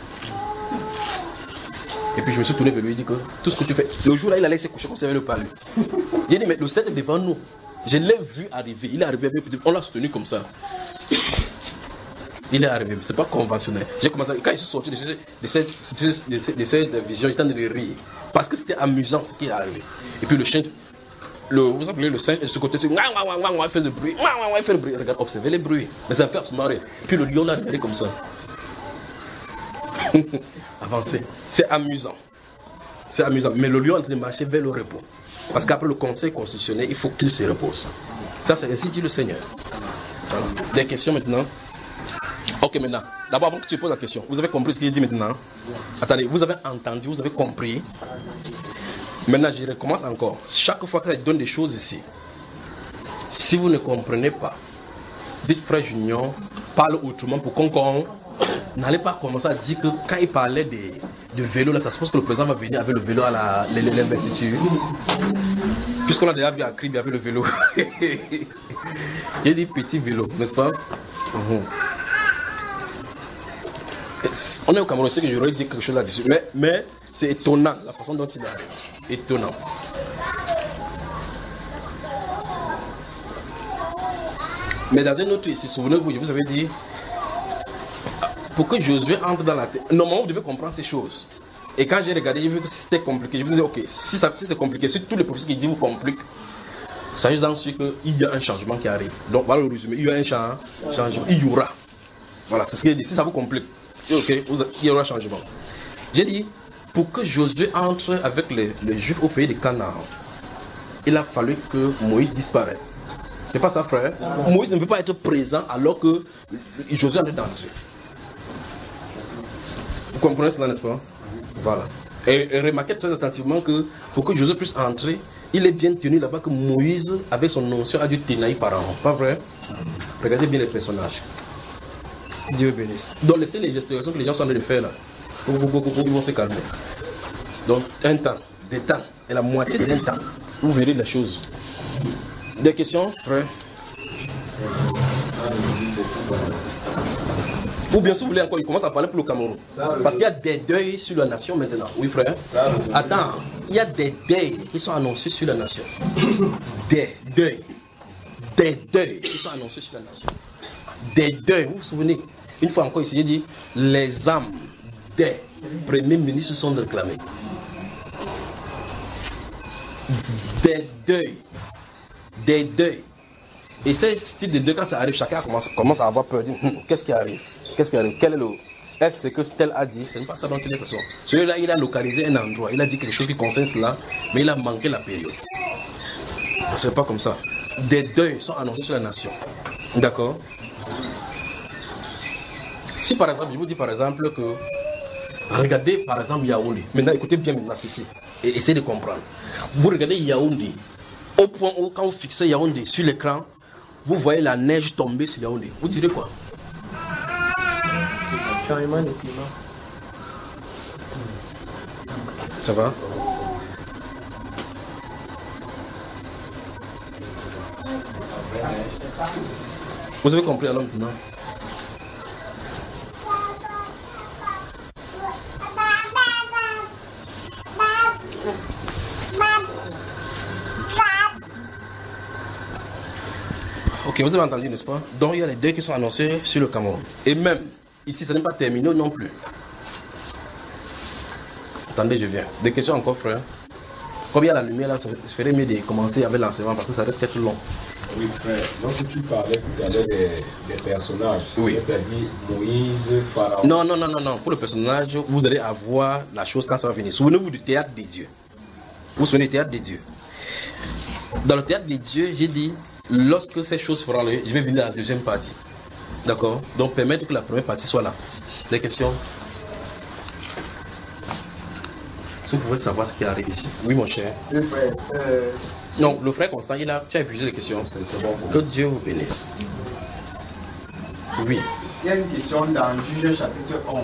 Et puis je me suis tourné vers lui et dit que tout ce que tu fais, le jour là il allait se coucher comme ça, il avait le parler. Il a dit mais le 7 est devant nous. Je l'ai vu arriver, il est arrivé, on l'a soutenu comme ça. Il est arrivé, c'est pas conventionnel. J'ai commencé, quand je suis sorti de cette vision, j'étais en train de rire. Parce que c'était amusant ce qui est arrivé. Et puis le chien, vous appelez le singe, de ce côté, il fait le bruit, il fait le bruit. Regarde, observez les bruits. Mais ça fait se marrer. Puis le lion l'a regardé comme ça. Avancez. C'est amusant. C'est amusant. Mais le lion est en train de marcher vers le repos. Parce qu'après le conseil constitutionnel, il faut qu'il se repose. Ça, c'est ainsi dit le Seigneur. Voilà. Des questions maintenant. Ok, maintenant. D'abord, avant que tu poses la question, vous avez compris ce qu'il dit maintenant? Attendez, vous avez entendu, vous avez compris. Maintenant, je recommence encore. Chaque fois que je donne des choses ici, si vous ne comprenez pas, dites frère Junior, parle autrement pour qu'on n'allez pas commencer à dire que quand il parlait de vélo, là, ça suppose que le président va venir avec le vélo à l'investiture. Puisqu'on a déjà vu à Crib avec le vélo. Il y a des petits vélos, n'est-ce pas? On est au Cameroun, c'est que j'aurais dit quelque chose là-dessus. Mais c'est étonnant, la façon dont il est étonnant. Mais dans un autre ici, souvenez-vous, je vous avais dit, pour que Josué entre dans la tête, normalement vous devez comprendre ces choses. Et quand j'ai regardé, j'ai vu que c'était compliqué. Je me disais, ok, si c'est compliqué, si tous les professeurs qui disent vous compliquent, ça veut dire qu'il y a un changement qui arrive. Donc voilà le résumé, il y a un changement, il y aura. Voilà, c'est ce qu'il dit, si ça vous complique. ok, il y aura changement. J'ai dit, pour que Josué entre avec les Juifs au pays de Canaan, il a fallu que Moïse disparaisse. C'est pas ça, frère. Moïse ne peut pas être présent alors que Josué est d'entrer. Vous comprenez cela, n'est-ce pas? Voilà. Et remarquez très attentivement que pour que Josué puisse entrer, il est bien tenu là-bas que Moïse, avec son onction, a dû tenailler par an. Pas vrai? Regardez bien les personnages. Dieu bénisse. Donc laissez les gestions que les gens sont en train de faire là. Ils vont se calmer. Donc un temps, des temps, et la moitié d'un temps, vous verrez les choses. Des questions, frère? Ou bien si vous voulez encore, il commence à parler pour le Cameroun. Parce qu'il y a des deuils sur la nation maintenant. Oui, frère? Attends, il y a des deuils qui sont annoncés sur la nation. Des deuils. Des deuils qui sont annoncés sur la nation. Des deuils. Vous vous souvenez? Une fois encore, ici, il dit les âmes des premiers ministres sont réclamées. Des deuils. Des deuils. Et ce style de deuil, quand ça arrive, chacun commence à avoir peur. Qu'est-ce qui arrive? Qu'est-ce qui arrive? Quel est le... Est-ce que tel a dit? Ce n'est pas ça dont il est question. Celui-là, il a localisé un endroit. Il a dit quelque chose qui concerne cela, mais il a manqué la période. Ce n'est pas comme ça. Des deuils sont annoncés sur la nation. D'accord? Si par exemple, je vous dis par exemple que... Regardez par exemple Yaoundé. Maintenant, écoutez bien maintenant ceci. Et essayez de comprendre. Vous regardez Yaoundé. Au point où, quand vous fixez Yaoundé sur l'écran, vous voyez la neige tomber sur Yaoundé. Vous direz quoi? Changement de climat. Ça va? Vous avez compris alors maintenant? Ok, vous avez entendu, n'est-ce pas? Donc il y a les deuils qui sont annoncés sur le Cameroun. Et même, ici, ce n'est pas terminé non plus. Attendez, je viens. Des questions encore, frère? Comme il y a la lumière là, je ferais mieux de commencer avec l'enseignement parce que ça risque d'être long. Oui, frère. Donc tu parlais tout à l'heure des personnages. Oui. C'est-à-dire Moïse, Pharaon. Non. Pour le personnage, vous allez avoir la chose quand ça va venir. Souvenez-vous du théâtre des dieux. Vous vous souvenez du théâtre des dieux? Dans le théâtre des dieux, j'ai dit, lorsque ces choses feront lieu, je vais venir à la deuxième partie. D'accord? Donc permettre que la première partie soit là. Des questions? Si vous pouvez savoir ce qui arrive ici. Oui, mon cher. Le frère, Non, le frère Constant, tu as épuisé les questions. C'est bon. Que Dieu vous bénisse. Oui. Il y a une question dans Juge chapitre 11.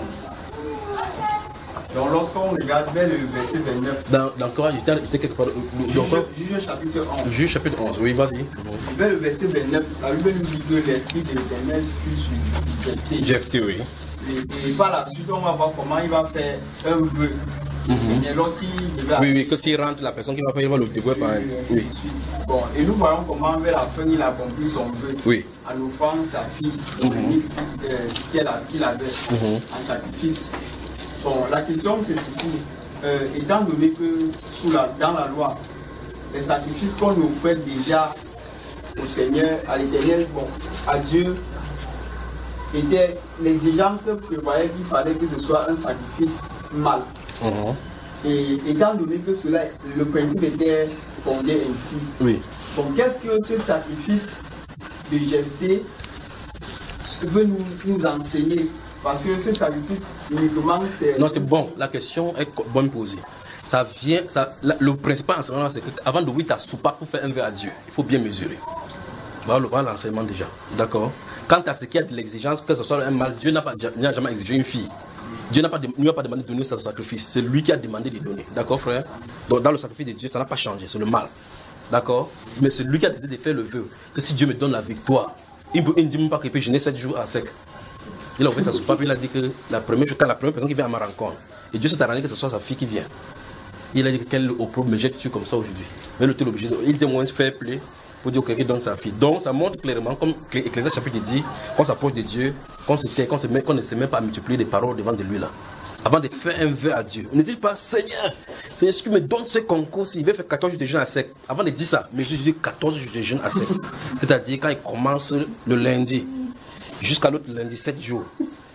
Donc lorsqu'on regarde vers le verset 29. Dans le Coran, il était quelque part. Juge chapitre 11. Juge chapitre 11, oui, vas-y. Vers le verset 29, la Bible nous dit que l'esprit de l'Éternel fut sur Jephthé, oui. Et par la suite, on va voir comment il va faire un vœu. Lorsqu'il devait... Oui, que s'il rentre, la personne qui va faire, il va le dévouer par elle. Oui. Bon, et nous voyons comment vers la fin il a accompli son vœu. Oui. En offrant sa fille qu'il avait en sacrifice. Bon, la question c'est ceci. Étant donné que dans la loi, les sacrifices qu'on offrait déjà au Seigneur, à l'Éternel, bon, à Dieu, était l'exigence prévoyait qu'il fallait que ce soit un sacrifice mâle. Et étant donné que cela, le principe était fondé ainsi. Oui. Donc qu'est-ce que ce sacrifice de Jephthé veut nous enseigner? Parce que ce sacrifice uniquement c'est... Non, c'est bon, la question est bonne posée. Ça vient, le principal enseignement c'est qu'avant d'ouvrir ta soupape pour faire un vœu à Dieu, il faut bien mesurer. Voilà l'enseignement déjà. D'accord? Quant à ce qui est de l'exigence, que ce soit un mâle, Dieu n'a jamais exigé une fille. Dieu ne lui a pas demandé de donner son sacrifice. C'est lui qui a demandé de donner. D'accord, frère? Donc, dans le sacrifice de Dieu, ça n'a pas changé. C'est le mal. D'accord? Mais c'est lui qui a décidé de faire le vœu. Que si Dieu me donne la victoire, il ne dit même pas qu'il peut jeûner 7 jours à sec. Il a ouvert sa soupape, il a dit que quand la première personne qui vient à ma rencontre, et Dieu s'est arrangé que ce soit sa fille qui vient. Il a dit que quel opprobre me jette-tu comme ça aujourd'hui? Mais l'autre obligé, il était moins fair play pour dire qu'il donne sa fille. Donc ça montre clairement, comme Ecclésiaste chapitre dit, qu'on s'approche de Dieu, qu'on ne se met pas à multiplier des paroles devant de lui là. Avant de faire un vœu à Dieu. Ne dites pas, Seigneur, est-ce que me donne ce concours s'il veut faire 14 jours de jeûne à sec? Avant de dire ça, mais je dis 14 jours de jeûne à sec. C'est-à-dire quand il commence le lundi, jusqu'à l'autre lundi, 7 jours.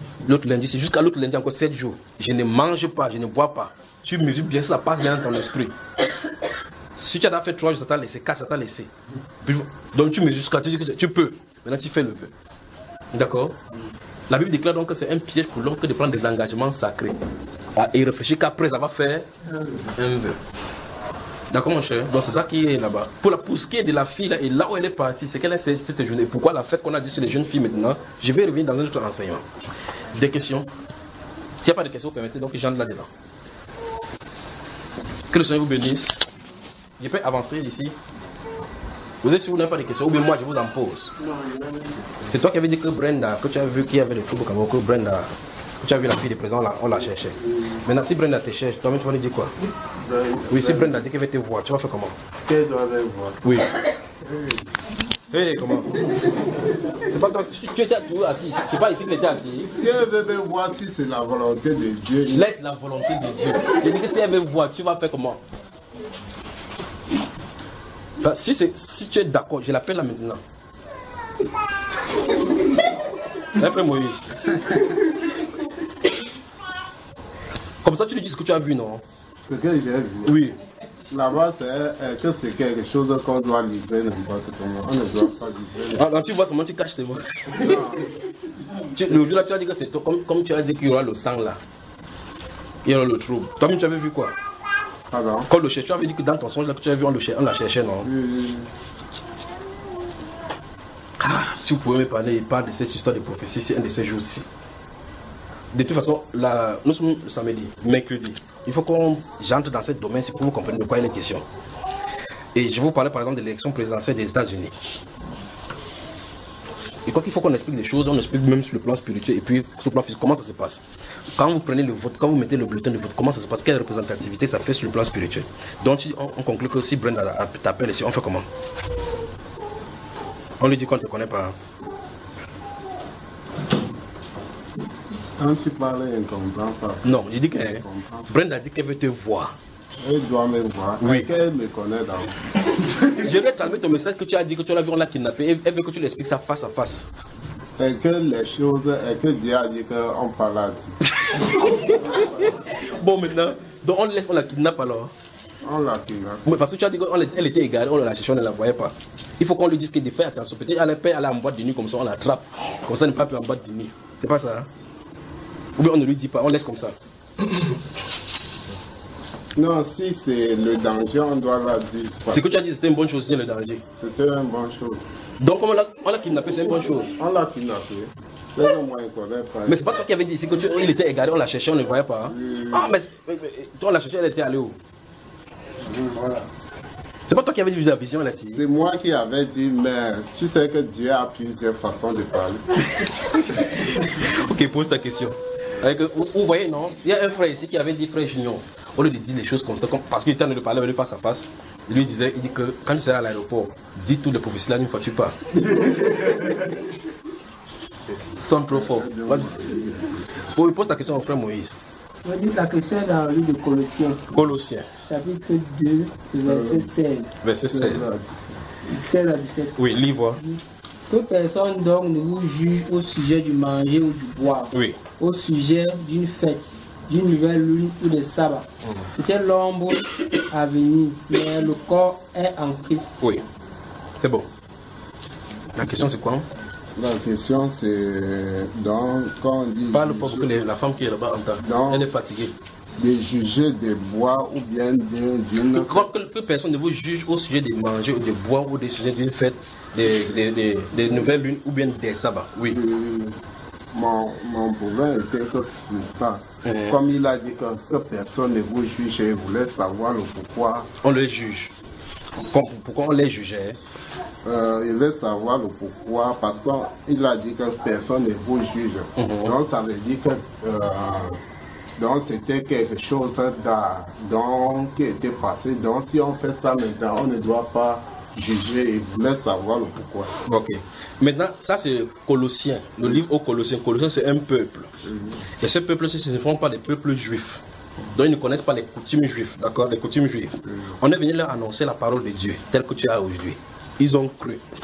L'autre lundi, c'est jusqu'à l'autre lundi, encore 7 jours. Je ne mange pas, je ne bois pas. Tu mesures bien, ça passe bien dans ton esprit. Si tu as fait 3 jours, ça t'a laissé, 4, ça t'a laissé. Donc tu mesures jusqu'à, tu dis que tu peux. Maintenant tu fais le vœu. D'accord? La Bible déclare donc que c'est un piège pour l'homme que de prendre des engagements sacrés. Et réfléchir qu'après avoir fait un vœu. D'accord mon cher? Donc c'est ça qui est là-bas. Pour ce qui est de la fille là, et là où elle est partie, c'est qu'elle a cette journée. Pourquoi la fête qu'on a dit sur les jeunes filles maintenant? Je vais revenir dans un autre enseignement. Des questions? S'il n'y a pas de questions, permettez donc que j'entre là-dedans. Que le Seigneur vous bénisse. Je peux avancer ici. Vous êtes sûr que vous n'avez pas de questions? Ou bien moi je vous en pose. C'est toi qui avais dit que Brenda, que tu as vu qu'il y avait le trouble comme que Brenda, que tu as vu la fille de présent là, on la cherchait. Maintenant si Brenda te cherche, toi-même tu vas lui dire quoi? Oui, si Brenda dit qu'elle va te voir, tu vas faire comment? Qu'elle doit me voir. Oui. Hey, comment? C'est pas toi, tu étais toujours assis, c'est pas ici que tu étais assis. Si elle veut me voir, si c'est la volonté de Dieu. Laisse la volonté de Dieu. Je dis que si elle veut voir, tu vas faire comment? Enfin, si tu es d'accord, je l'appelle là maintenant. Après Moïse. Comme ça, tu lui dis ce que tu as vu, non? Ce que j'ai vu. Oui. Là-bas, c'est quelque chose qu'on doit livrer n'importe comment. On ne doit pas livrer. Ah, tu vois seulement, tu caches, c'est moi. Le jour là, tu as dit que c'est toi, comme tu as dit qu'il y aura le sang là. Il y aura le trouble. Toi-même, tu avais vu quoi? Pardon? Quand le chercheur, tu avais dit que dans ton songe là, que tu as vu, on la cherchait, non? Ah, si vous pouvez me parler, il parle de cette histoire de prophétie, c'est un de ces jours-ci. De toute façon, nous sommes samedi, mercredi. Il faut qu'on j'entre dans ce domaine, c'est pour vous comprendre de quoi il est question. Et je vais vous parler par exemple de l'élection présidentielle des États-Unis. Et quoi qu'il faut qu'on explique des choses, on explique même sur le plan spirituel et puis sur le plan physique, comment ça se passe. Quand vous prenez le vote, quand vous mettez le bulletin de vote, comment ça se passe, quelle représentativité ça fait sur le plan spirituel. Donc on conclut que si Brenda t'appelle ici, on fait comment? On lui dit qu'on ne te connaît pas. Quand tu parles, elle ne comprend pas. Non, il dit que Brenda dit qu'elle veut te voir. Elle doit me voir. Oui. Qu'elle me connaît d'abord. Je vais calmer ton message que tu as dit que tu l'as vu, on l'a kidnappé. Elle veut que tu l'expliques ça face à face. Et que les choses, et que Dieu a dit qu'on parle à Dieu. Bon, maintenant, donc on la kidnappe alors. On l'a kidnappé. Mais parce que tu as dit qu'elle était égarée, on la cherchait, on ne la voyait pas. Il faut qu'on lui dise qu'il fait attention. Peut-être qu'elle peut aller en boîte de nuit comme ça, on l'attrape. Comme ça, elle n'est pas plus en boîte de nuit. C'est pas ça, hein? Ou bien on ne lui dit pas, on laisse comme ça. Non, si c'est le danger, on doit la dire. Ce que tu as dit, c'était une bonne chose, c'est le danger. C'était une bonne chose. Donc, on l'a kidnappé, c'est une bonne chose. On l'a kidnappé. Mais c'est pas toi qui avais dit ici qu'il était égaré, on l'a cherché, on ne le voyait pas. Hein? Ah, mais toi, on l'a cherché, elle était allée où? Voilà. C'est pas toi qui avais vu la vision là, si? C'est moi qui avais dit, mais tu sais que Dieu a plusieurs façons de parler. Ok, pose ta question. Vous voyez, non? Il y a un frère ici qui avait dit, frère Junior, au lieu de dire les choses comme ça, parce qu'il était en train de parler avec lui face à face, il lui disait, il dit que quand tu seras à l'aéroport, dis toutes les prophéties là une fois tu pars. Sonne trop fort. Vas-y. Oui, pose ta question au frère Moïse. On dit la question est dans le livre de Colossiens. Colossiens. Chapitre 2, verset 16. Verset 16. 16 à 17. Oui, livre. Que personne donc ne vous juge au sujet du manger ou du boire. Oui. Au sujet d'une fête, d'une nouvelle lune ou des sabbats. C'était l'ombre à venir, mais le corps est en Christ. Oui. C'est bon. La question c'est quoi? La question c'est donc quand on dit. Parle fort pour que la femme qui est là-bas entende. Elle est fatiguée. De juger des bois ou bien d'une. Que personne ne vous juge au sujet de manger ou de boire ou au sujet d'une fête, des nouvelles lunes ou bien des sabbats. Oui. Mon problème était que c'est ça. Comme il a dit que personne ne vous juge, je voulais savoir le pourquoi. On les juge. Pourquoi on les jugeait? Il veut savoir le pourquoi, parce qu'il a dit que personne ne vous juge. Donc ça veut dire que donc c'était quelque chose qui était passé. Donc si on fait ça maintenant, on ne doit pas juger. Il voulait savoir le pourquoi. Ok. Maintenant, ça c'est Colossiens. Le livre aux Colossiens. Colossiens c'est un peuple. Et ce peuple-ci, ce ne sont pas des peuples juifs. Donc ils ne connaissent pas les coutumes juives. D'accord? Les coutumes juives. On est venu leur annoncer la parole de Dieu, telle que tu as aujourd'hui. Ils ont cru.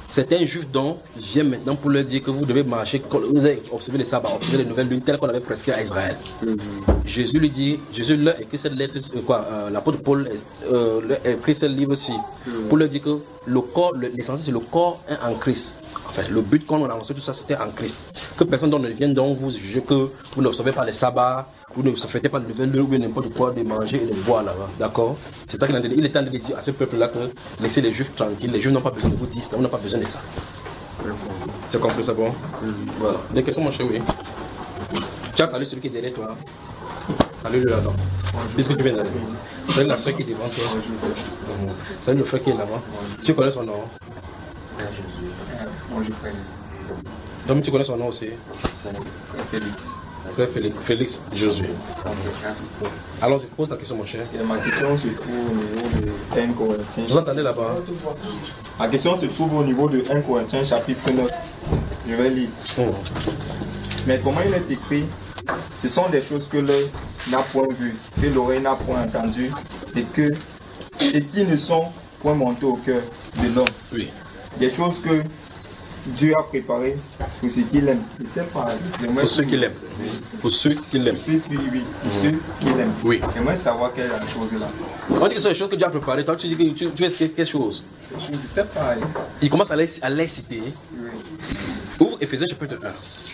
certains juifs donc viennent maintenant pour leur dire que vous devez marcher, vous avez observé les sabbats, observé les nouvelles lunes telles qu'on avait prescrit à Israël. Jésus lui dit, Jésus leur écrit cette lettre, l'apôtre Paul écrit ce livre aussi, pour leur dire que le corps, l'essentiel c'est le corps est en Christ. Enfin, le but quand on a lancé tout ça, c'était en Christ. Que personne ne vienne donc vous juger que vous n'observez pas les sabbats, vous ne faites pas de nouvelles lunes ou n'importe quoi, de manger et de boire là-bas. D'accord? C'est ça qu'il a dit. Il est temps de dire à ce peuple-là que laissez les juifs tranquilles. Les juifs n'ont pas besoin de vous dire, on n'a pas besoin de ça. C'est compris ça, bon? Voilà. Des questions, mon cher, oui. Tiens, salut celui qui est derrière toi. Salut le là-bas. Puisque tu viens d'aller. Salut la soeur qui est devant toi. Salut le frère qui est là-bas. Tu connais son nom? Donc tu connais son nom aussi? Frère Félix. Félix Josué. Alors, je pose la question, mon cher. Ma question se trouve au niveau de 1 Corinthiens. Vous entendez là-bas? Ma question se trouve au niveau de 1 Corinthiens chapitre 9. Je vais lire. Mais comment il est écrit, ce sont des choses que l'œil n'a point vues, que l'oreille n'a point entendues, et qui ne sont point montées au cœur de l'homme. Oui. Des choses que Dieu a préparées pour ceux qui l'aiment. Pour ceux qui l'aiment. Pour ceux qui l'aiment. Pour ceux qui l'aiment. Oui. J'aimerais savoir quelle est la chose là. On dit que ce sont les choses que Dieu a préparées. Toi, tu dis que tu es quelque chose. Je ne sais pas. Il commence à les citer. Oui. Ouvre Éphésiens chapitre 1.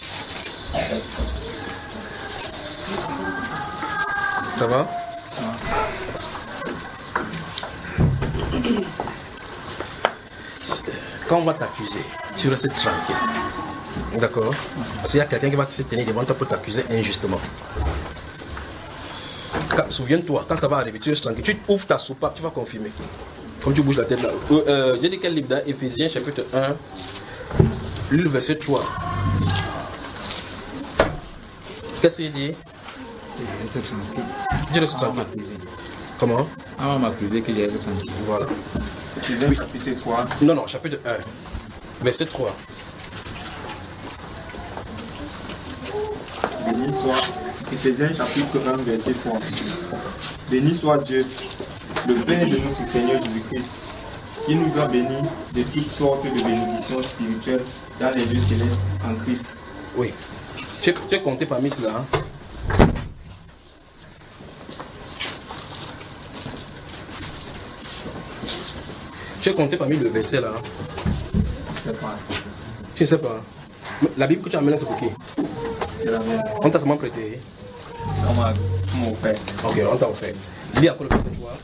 Ça va? Quand on va t'accuser, tu restes tranquille. D'accord? S'il y a quelqu'un qui va se tenir devant toi pour t'accuser injustement. Souviens-toi, quand ça va arriver, tu restes tranquille. Tu ouvres ta soupape, tu vas confirmer. Comme tu bouges la tête là. J'ai dit quel livre là? Éphésiens chapitre 1, le verset 3. Qu'est-ce qu'il dit? Je reste tranquille. Comment? On m'a accusé qu'il y a tranquille. Voilà. Éphésiens chapitre 3. Non, chapitre 1, verset 3. Béni soit, Éphésiens chapitre 1, verset 3. Béni soit Dieu, le Père de notre Seigneur Jésus-Christ, qui nous a bénis de toutes sortes de bénédictions spirituelles dans les lieux célestes en Christ. Oui. Tu es compté parmi cela. Hein? Tu es compté parmi le verset là. Je ne sais pas. Tu ne sais pas. La Bible que tu as amenée, c'est pour qui? C'est la même. On t'a vraiment prêté? On m'a offert. Ok, on t'a offert. Lis encore le verset 3.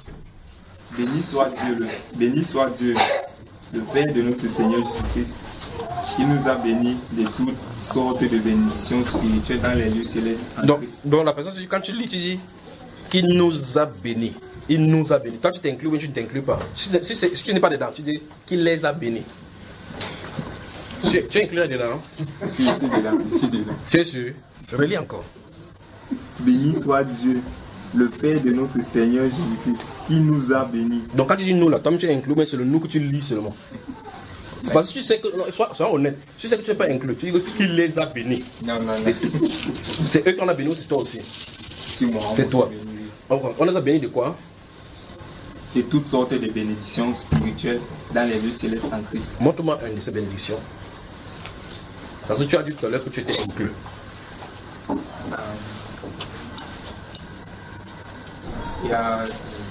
Béni soit Dieu, le Père de notre Seigneur Jésus-Christ, qui nous a bénis de toutes sortes de bénédictions spirituelles dans les lieux célestes en Christ. Donc la personne, quand tu lis, tu dis qu'il nous a bénis. Il nous a bénis. Toi, tu t'inclus ou tu ne t'inclus pas. Si tu n'es pas dedans, tu dis qu'il les a bénis. Tu es inclus là-dedans? Si, dedans. Tu es sûr? Je relis encore. Béni soit Dieu, le Père de notre Seigneur Jésus-Christ, qui nous a bénis. Donc quand tu dis nous là, toi tu es inclus, mais c'est le nous que tu lis seulement. C'est parce que tu sais que, sois honnête, tu sais que tu n'es pas inclus, tu dis qu'il les a bénis. Non. C'est eux qu'on a bénis ou c'est toi aussi? C'est moi. C'est toi. On les a bénis de quoi? De toutes sortes de bénédictions spirituelles dans les lieux célestes en Christ. Montre-moi une de ces bénédictions. Parce que tu as dit tout à l'heure que tu étais inclus. Il y a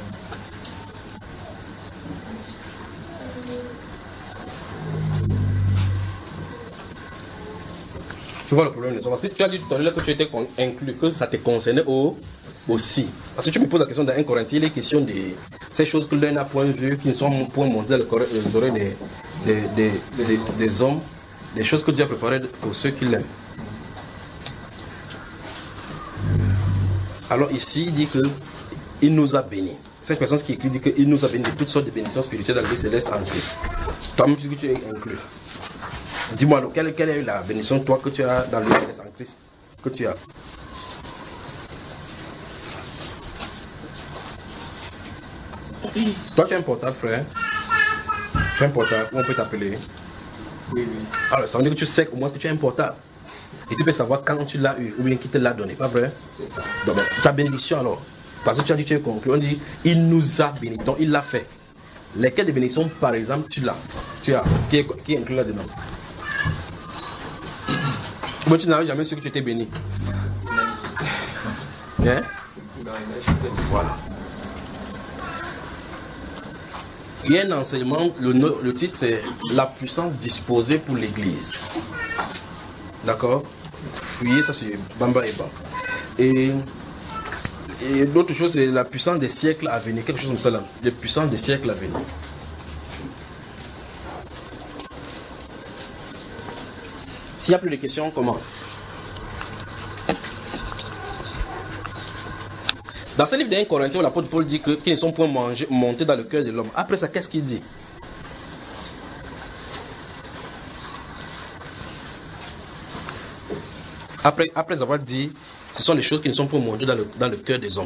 tu vois le problème, parce que tu as dit tout à l'heure que tu étais inclus, que ça te concernait aussi. Parce que tu me poses la question dans 1 Corinthiens, il est question de ces choses que l'un n'a point vues, qui ne sont point montées dans les oreilles des hommes, des choses que Dieu a préparées pour ceux qui l'aiment. Alors ici, il dit qu'il nous a bénis. Cette personne qui écrit dit qu'il nous a bénis de toutes sortes de bénédictions spirituelles dans le lieu céleste en Christ. Toi-même, tu dis que tu es inclus. Dis-moi, quelle est la bénédiction toi que tu as dans le lieu céleste en Christ que tu as? Toi, tu as un portable, frère. Tu as un portable où on peut t'appeler. Oui. Alors, ça veut dire que tu sais au moins que tu as un portable. Et tu peux savoir quand tu l'as eu ou bien qui te l'a donné, pas vrai? C'est ça. Donc, ta bénédiction alors. Parce que tu as dit que tu es conclu. On dit, il nous a bénis. Donc, il l'a fait. Lesquelles des bénédictions, par exemple, tu as, qui est inclus là-dedans? Moi, tu n'avais jamais su que tu étais béni. Hein? Voilà. Il y a un enseignement, le titre c'est La puissance disposée pour l'Église. D'accord? Fouillez, ça c'est Bamba et Bamba. Et l'autre chose c'est la puissance des siècles à venir, quelque chose comme ça là. La puissance des siècles à venir. S'il n'y a plus de questions, on commence. Dans ce livre d'un Corinthiens, l'apôtre Paul dit qu'ils ne sont point montés dans le cœur de l'homme. Après ça, qu'est-ce qu'il dit? Après avoir dit, ce sont les choses qui ne sont pas montées dans le cœur des hommes.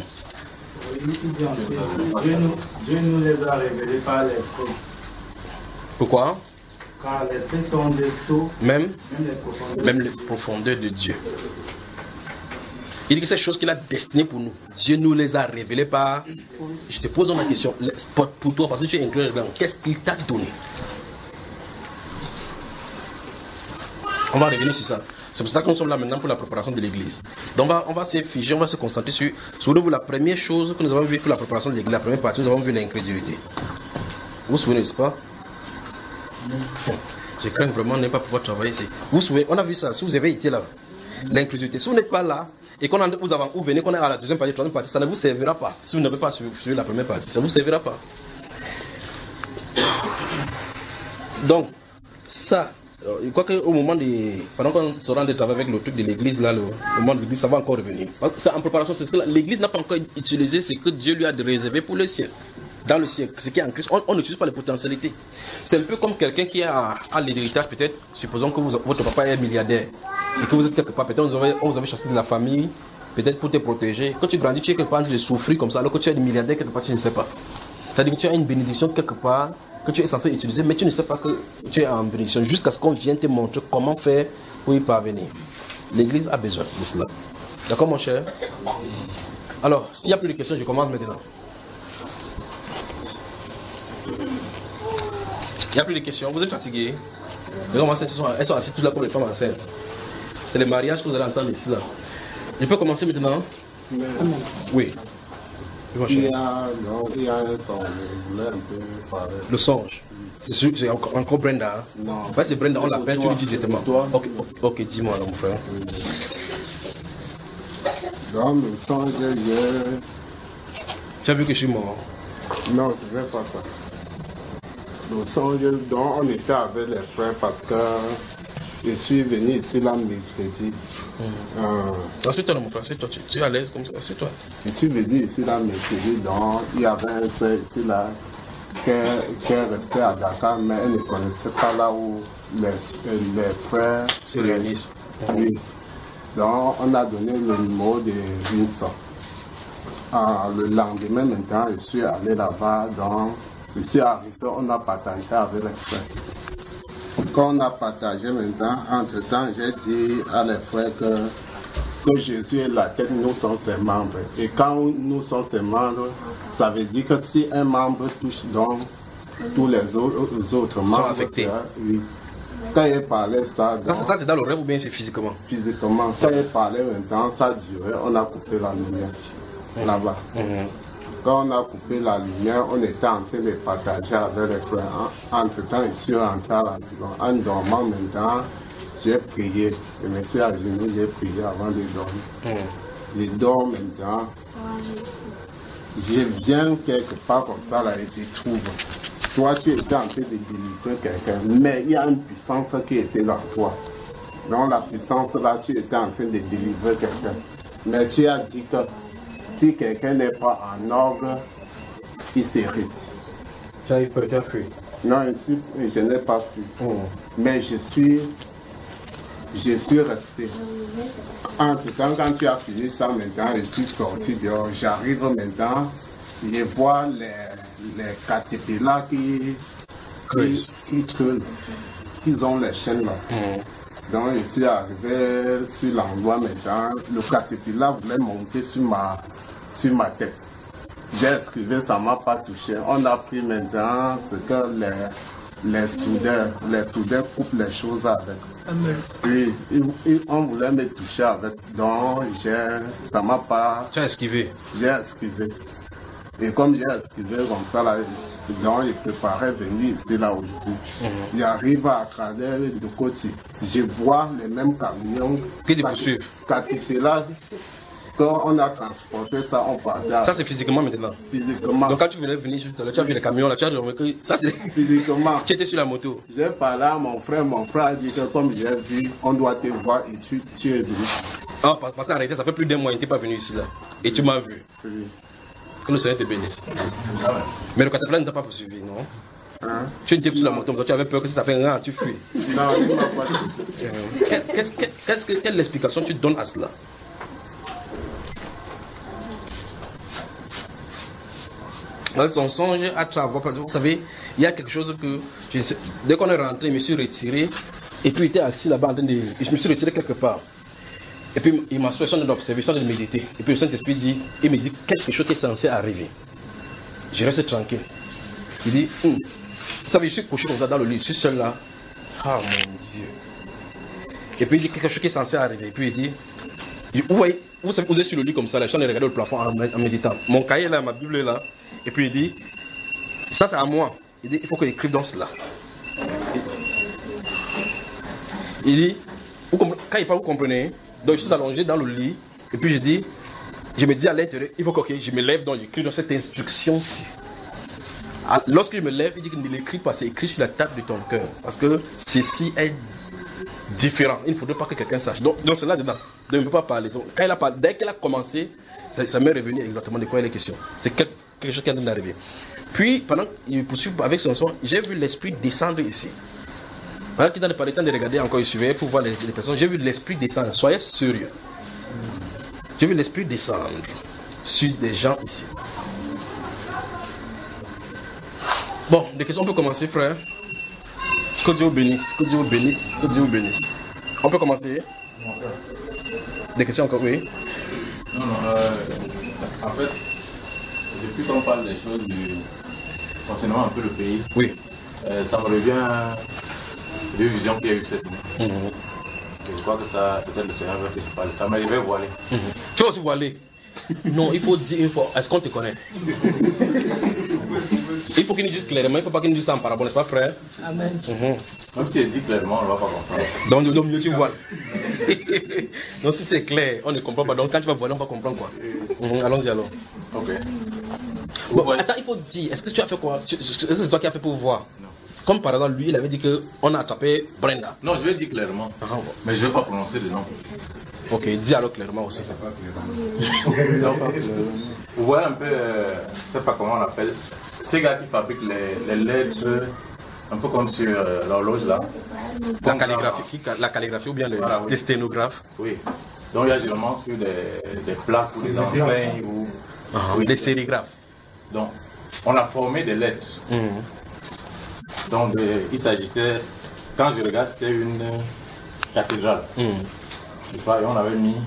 Dieu nous les a révélées par l'esprit. Pourquoi? Car l'esprit sont de tout, même les profondeurs de Dieu. Il dit que ces choses qu'il a destinées pour nous, Dieu nous les a révélées par... Je te pose donc la question, pour toi, parce que tu es inclus dedans, qu'est-ce qu'il t'a donné? On va revenir sur ça. C'est pour ça que nous sommes là maintenant pour la préparation de l'église. Donc on va se figer, on va se concentrer sur... Souvenez-vous, la première chose que nous avons vue pour la préparation de l'église, la première partie, nous avons vu l'incrédulité. Vous vous souvenez, n'est-ce pas? Je crains vraiment de ne pas pouvoir travailler ici. Vous vous souvenez, on a vu ça, si vous avez été là, l'incrédulité. Si vous n'êtes pas là, et qu'on vous venez, qu'on est à la deuxième partie, troisième partie, ça ne vous servira pas. Si vous n'avez pas suivi la première partie, ça ne vous servira pas. Donc, ça, je crois qu'au moment pendant qu'on se rend de travail avec le truc de l'église, là, le moment de l'église, ça va encore revenir. Ça, en préparation, c'est ce que l'église n'a pas encore utilisé, c'est que Dieu lui a réservé pour le ciel. Dans le ciel, ce qui est en Christ, on n'utilise pas les potentialités. C'est un peu comme quelqu'un qui a l'héritage, peut-être, supposons que votre papa est milliardaire. Et que vous êtes quelque part, peut-être on vous avait chassé de la famille, peut-être pour te protéger. Quand tu grandis, tu es quelque part en train de souffrir comme ça, alors que tu es milliardaire quelque part, tu ne sais pas. C'est-à-dire que tu as une bénédiction quelque part que tu es censé utiliser, mais tu ne sais pas que tu es en bénédiction, jusqu'à ce qu'on vienne te montrer comment faire pour y parvenir. L'église a besoin de cela. D'accord, mon cher? Alors, s'il n'y a plus de questions, je commence maintenant. Il n'y a plus de questions, vous êtes fatigués? Elles sont assises toutes là comme les femmes enceintes. C'est le mariage que vous allez entendre ici là. Je peux commencer maintenant? Oui. Il y a un songe, je voulais un peu parler. Le songe? C'est encore Brenda? Hein? Non. En fait, c'est Brenda, on l'appelle, tu lui dis directement. Ok, dis-moi alors mon frère. Dans le songe, tu as vu que je suis mort? Non, je ne vais pas ça. Le songe dont on était avec les frères parce que je suis venu ici là mercredi. C'est toi mon frère, c'est toi, tu es à l'aise comme ça, c'est toi. Je suis venu ici là mercredi, donc il y avait un frère ici là qui est resté à Dakar, mais elle ne connaissait pas là où les frères se réunissent. Oui. Donc on a donné le numéro de Vincent. Le lendemain maintenant, je suis allé là-bas, donc je suis arrivé, on a partagé avec les frères. Quand on a partagé maintenant, entre-temps, j'ai dit à les frères que Jésus est la tête, nous sommes ses membres. Et quand nous sommes ses membres, ça veut dire que si un membre touche donc tous les autres membres, affectés. Oui. Quand il parlait ça... Donc, ça c'est dans le rêve ou bien c'est physiquement? Physiquement. Quand il parlait maintenant, ça durait, on a coupé la lumière là-bas. Quand on a coupé la lumière, on était en train de partager avec les frères. Entre-temps, je suis rentré à la maison. En dormant maintenant, j'ai prié. Je me suis à genoux, j'ai prié avant de dormir. Je dors maintenant. Je viens quelque part comme ça, là, et tu trouves. Toi, tu étais en train de délivrer quelqu'un, mais il y a une puissance qui était dans toi. Dans la puissance, là, tu étais en train de délivrer quelqu'un. Mais tu as dit que si quelqu'un n'est pas en ordre, il s'irrite. Tu as eu peur, tu as fui? Non, je n'ai pas fui. Mais je suis resté. Entre-temps, quand tu as fini ça maintenant, je suis sorti dehors. J'arrive maintenant, je vois les caterpillars qui creusent. Ils ont les chaînes là. Donc je suis arrivé sur l'endroit maintenant. Le caterpillar voulait monter sur ma tête. j'ai esquivé, ça ne m'a pas touché. On a pris maintenant ce que les soudeurs coupent les choses avec. Puis on voulait me toucher avec, donc ça m'a pas... Tu as esquivé? J'ai esquivé. Et comme j'ai esquivé comme ça, là, donc il préparait venir ici, là, aujourd'hui. J'arrive à travers de côté. Je vois les mêmes camions. Qui te poursuivent? Caterpillar. Quand on a transporté ça, on partait. Ça, c'est physiquement maintenant? Physiquement. Donc quand tu venais venir, tu as vu les camions, là, tu as remarqué, ça c'est... Physiquement. Tu étais sur la moto? J'ai parlé à mon frère a dit que comme j'ai vu, on doit te voir et tu es venu. Ah, parce qu'en réalité, ça fait plus d'un mois, il n'était pas venu ici, là. Et tu m'as vu. Oui. Que le Seigneur te bénisse. Mais le caterpillar ne t'a pas poursuivi, non? Hein? Tu étais sur la moto, tu avais peur que si ça fait rien, tu fuis. Non, il ne m'a pas dit. Quelle explication tu donnes à cela? Dans son songe à travers, parce que vous savez, il y a quelque chose que, dès qu'on est rentré, je me suis retiré, et puis il était assis là-bas en train de, je me suis retiré quelque part. Et puis il m'a souhaité d'observer, de méditer. Et puis le Saint-Esprit dit, il me dit quelque chose qui est censé arriver. Je reste tranquille. Il dit, vous savez, je suis couché comme ça dans le lit, je suis seul là. Ah mon Dieu. Et puis il dit quelque chose qui est censé arriver. Et puis il dit, vous voyez, vous êtes sur le lit comme ça, là, je suis en train de regarder le plafond en méditant. Mon cahier là, ma Bible est là. Et puis il dit, ça c'est à moi. Il dit, il faut que j'écrive dans cela. Il dit, quand il parle, vous comprenez? Donc je suis allongé dans le lit. Et puis je me dis à l'intérieur, il faut que je me lève, donc j'écris dans cette instruction-ci. Lorsque je me lève, il dit qu'il ne l'écrit pas, c'est écrit sur la table de ton cœur. Parce que ceci est différent. Il ne faudrait pas que quelqu'un sache. Donc c'est là dedans. Donc il ne peut pas parler. Donc, quand il a parlé, dès qu'il a commencé, ça m'est revenu exactement de quoi il est question. C'est quelque chose qui est en train d'arriver. Puis, pendant qu'il poursuit avec son son, j'ai vu l'esprit descendre ici. Pendant qu'il n'a pas le temps de regarder encore, il suivait pour voir les personnes. J'ai vu l'esprit descendre. Soyez sérieux. J'ai vu l'esprit descendre sur des gens ici. Bon, des questions, on peut commencer, frère. Que Dieu vous bénisse, que Dieu vous bénisse, que Dieu vous bénisse. On peut commencer? Des questions encore, oui? Non, en fait, depuis qu'on parle des choses concernant un peu le pays, oui. Ça me revient deux visions qu'il y a eu cette nuit. Je crois que ça, peut-être le Seigneur veut que je parle. Ça m'arrivait voilé. Tu vas aussi voilé? Non, il faut dire une fois, est-ce qu'on te connaît? Il faut qu'il nous dise clairement, il ne faut pas qu'il nous dise ça en parabole, n'est-ce pas, frère? Amen. Même si elle dit clairement, on ne va pas comprendre. Donc mieux tu voiles. Donc si c'est clair, on ne comprend pas. Donc quand tu vas voiler, on va comprendre quoi. Allons-y alors. Ok. Bon, attends, il faut dire, est-ce que tu as fait quoi? Est-ce que c'est toi qui as fait pour voir? Non. Comme par exemple, lui, il avait dit qu'on a attrapé Brenda. Non, je vais dire clairement. Mais je ne vais pas prononcer le nom. Ok, dis alors clairement aussi. C'est pas clairement. Vous voyez un peu, je ne sais pas comment on appelle, ces gars qui fabriquent les lettres, un peu comme sur l'horloge là. La calligraphie ou bien les sténographes. Oui. Donc il y a généralement sur des plaques ou des enseignes ou des sérigraphes. Donc on a formé des lettres. Donc il s'agissait, quand je regarde, c'était une cathédrale. Et on avait mis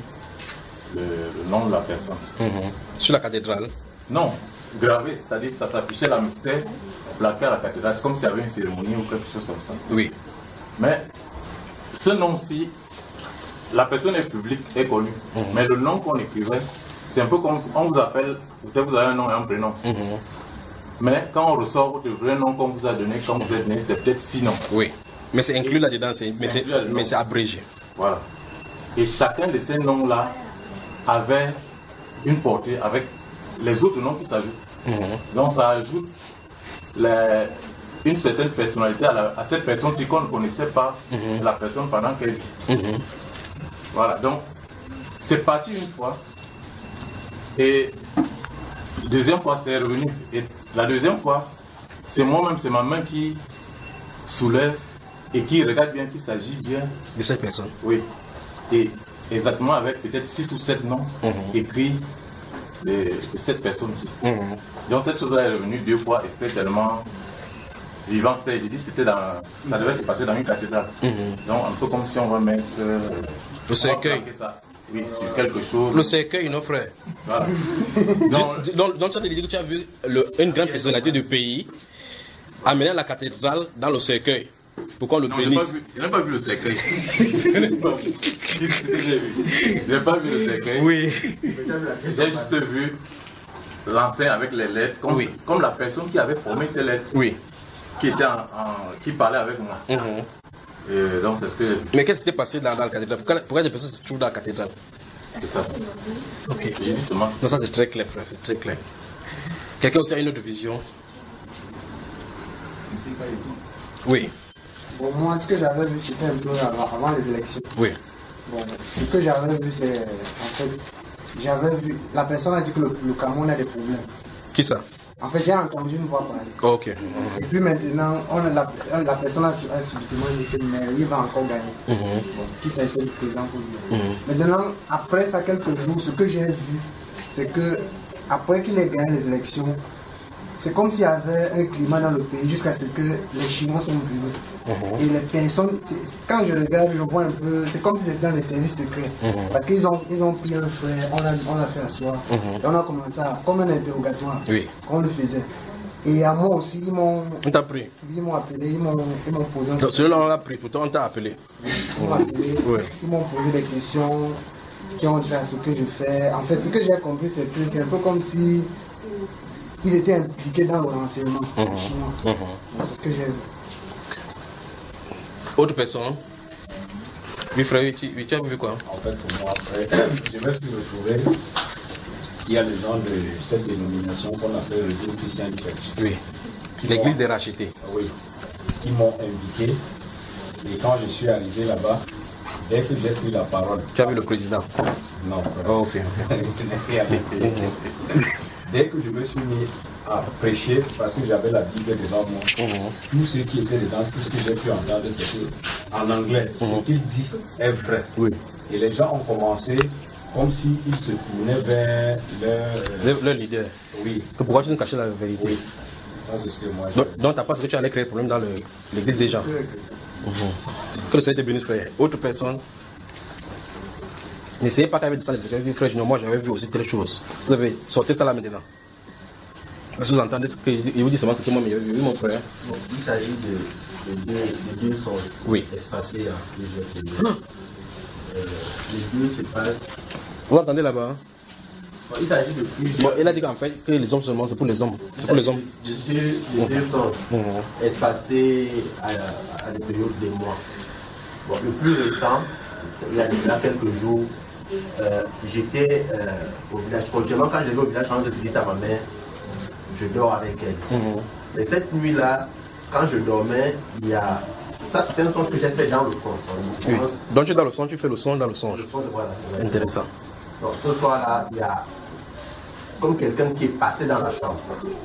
le nom de la personne. Sur la cathédrale? Non, gravé, c'est-à-dire que ça s'affichait la mystère plaqué à la cathédrale. C'est comme s'il y avait une cérémonie ou quelque chose comme ça. Oui. Mais ce nom-ci, la personne est publique, est connue. Mais le nom qu'on écrivait, c'est un peu comme on vous appelle, peut-être vous avez un nom et un prénom. Mais quand on ressort votre vrai nom qu'on vous a donné, quand vous êtes né, c'est peut-être 6 noms. Oui. Mais c'est inclus là-dedans, mais c'est abrégé. Voilà. Et chacun de ces noms-là avait une portée avec les autres noms qui s'ajoutent. Donc ça ajoute une certaine personnalité à cette personne-ci qu'on ne connaissait pas la personne pendant qu'elle vit. Voilà, donc c'est parti une fois et deuxième fois c'est revenu. Et la deuxième fois, c'est moi-même, c'est ma main qui soulève et qui regarde bien qu'il s'agit bien de cette personne. Oui. Et exactement avec peut-être 6 ou 7 noms écrits de cette personne-ci. Donc cette chose-là est revenue 2 fois et c'était tellement vivant. J'ai dit ça devait se passer dans une cathédrale. Donc un peu comme si on va mettre le cercueil. oui, sur quelque chose. Le cercueil, non, frère. Voilà. Donc, ça te dit que tu as vu une grande personnalité du pays amener la cathédrale dans le cercueil. Pourquoi le bénisse? Je n'ai pas vu le cercueil. Je n'ai pas vu le cercueil. Oui. J'ai juste vu l'enseigne avec les lettres, comme la personne qui avait formé ces lettres. Oui. Qui parlait avec moi. Et donc c'est ce que. Mais qu'est-ce qui s'est passé dans la cathédrale? Pourquoi des personnes se trouvent dans la cathédrale? C'est ça. Ok. J'ai dit seulement. Non, ça c'est très clair, frère, c'est très clair. Quelqu'un aussi a une autre vision? Ici, pas ici. Oui. Bon, moi, ce que j'avais vu, c'était un peu avant les élections. Oui. Bon, ce que j'avais vu, c'est. En fait, j'avais vu. La personne a dit que le Cameroun a des problèmes. Qui ça? En fait, j'ai entendu une voix parler. Oh, ok. Et puis maintenant, la personne a subitement dit que il va encore gagner. Bon, qui c'est le président pour lui. Maintenant, après ça, quelques jours, ce que j'ai vu, c'est que après qu'il ait gagné les élections, c'est comme s'il y avait un climat dans le pays jusqu'à ce que les Chinois sont venus. Et les personnes, quand je regarde, je vois un peu, c'est comme si c'était dans les services secrets. Parce qu'ils ont pris un frère, on l'a fait asseoir. Et on a commencé comme un interrogatoire. Oui. On le faisait. Et à moi aussi, ils m'ont. On t'a pris? Ils m'ont appelé, ils m'ont posé. Donc celui-là on l'a pris, pourtant on t'a appelé. Ils m'ont appelé, ils m'ont posé des questions qui ont dit à ce que je fais. En fait, ce que j'ai compris, c'est que c'est un peu comme si ils étaient impliqués dans le renseignement chinois. C'est ce que j'ai vu. Autre personne? Oui, frère, tu as vu quoi? En fait, pour moi, après, je me suis retrouvé. Il y a les gens de cette dénomination qu'on appelle le Dieu Christian du Church. Oui. L'église des rachetés. Oui. Qui m'ont invité. Et quand je suis arrivé là-bas, dès que j'ai pris la parole. Tu as vu le président? Non. Oh, ok. Dès que je me suis mis à prêcher, parce que j'avais la Bible devant moi, tout ce qui était dedans, tout ce que j'ai pu entendre, c'était en anglais. Ce qu'il dit est vrai. Oui. Et les gens ont commencé comme s'ils se tournaient vers leur leader. Oui. Pourquoi tu nous cachais la vérité? Oui. Ça, c'est ce que moi donc tu n'as pas ce que tu allais créer le problème dans l'église des gens. Que le Seigneur te bénisse, frère. Autre personne? N'essayez pas qu'avec ça, les écrits, frère, non, moi j'avais vu aussi telle chose. Vous avez sorti ça là maintenant. Est-ce que vous entendez ce que je vous dis seulement ce que moi j'ai vu, mon frère? Bon, il s'agit de deux songes espacés à plusieurs périodes. Les deux se passent. Vous entendez là-bas? Bon, il s'agit de plusieurs. Bon, il a dit qu'en fait que les hommes seulement c'est pour les hommes. C'est pour les hommes. Les deux songes espacés à des périodes des mois. Bon, le plus récent, il y a déjà quelques jours, j'étais au village. Actuellement, quand je vais au village, quand je visite à ma mère, je dors avec elle. Mais cette nuit-là, quand je dormais, il y a. Ça, c'était un songe que j'ai fait dans le songe. Oui. Donc, tu es dans le songe, tu fais le songe dans le songe. Le songe, voilà. Intéressant. Donc, ce soir-là, il y a comme quelqu'un qui est passé dans la chambre.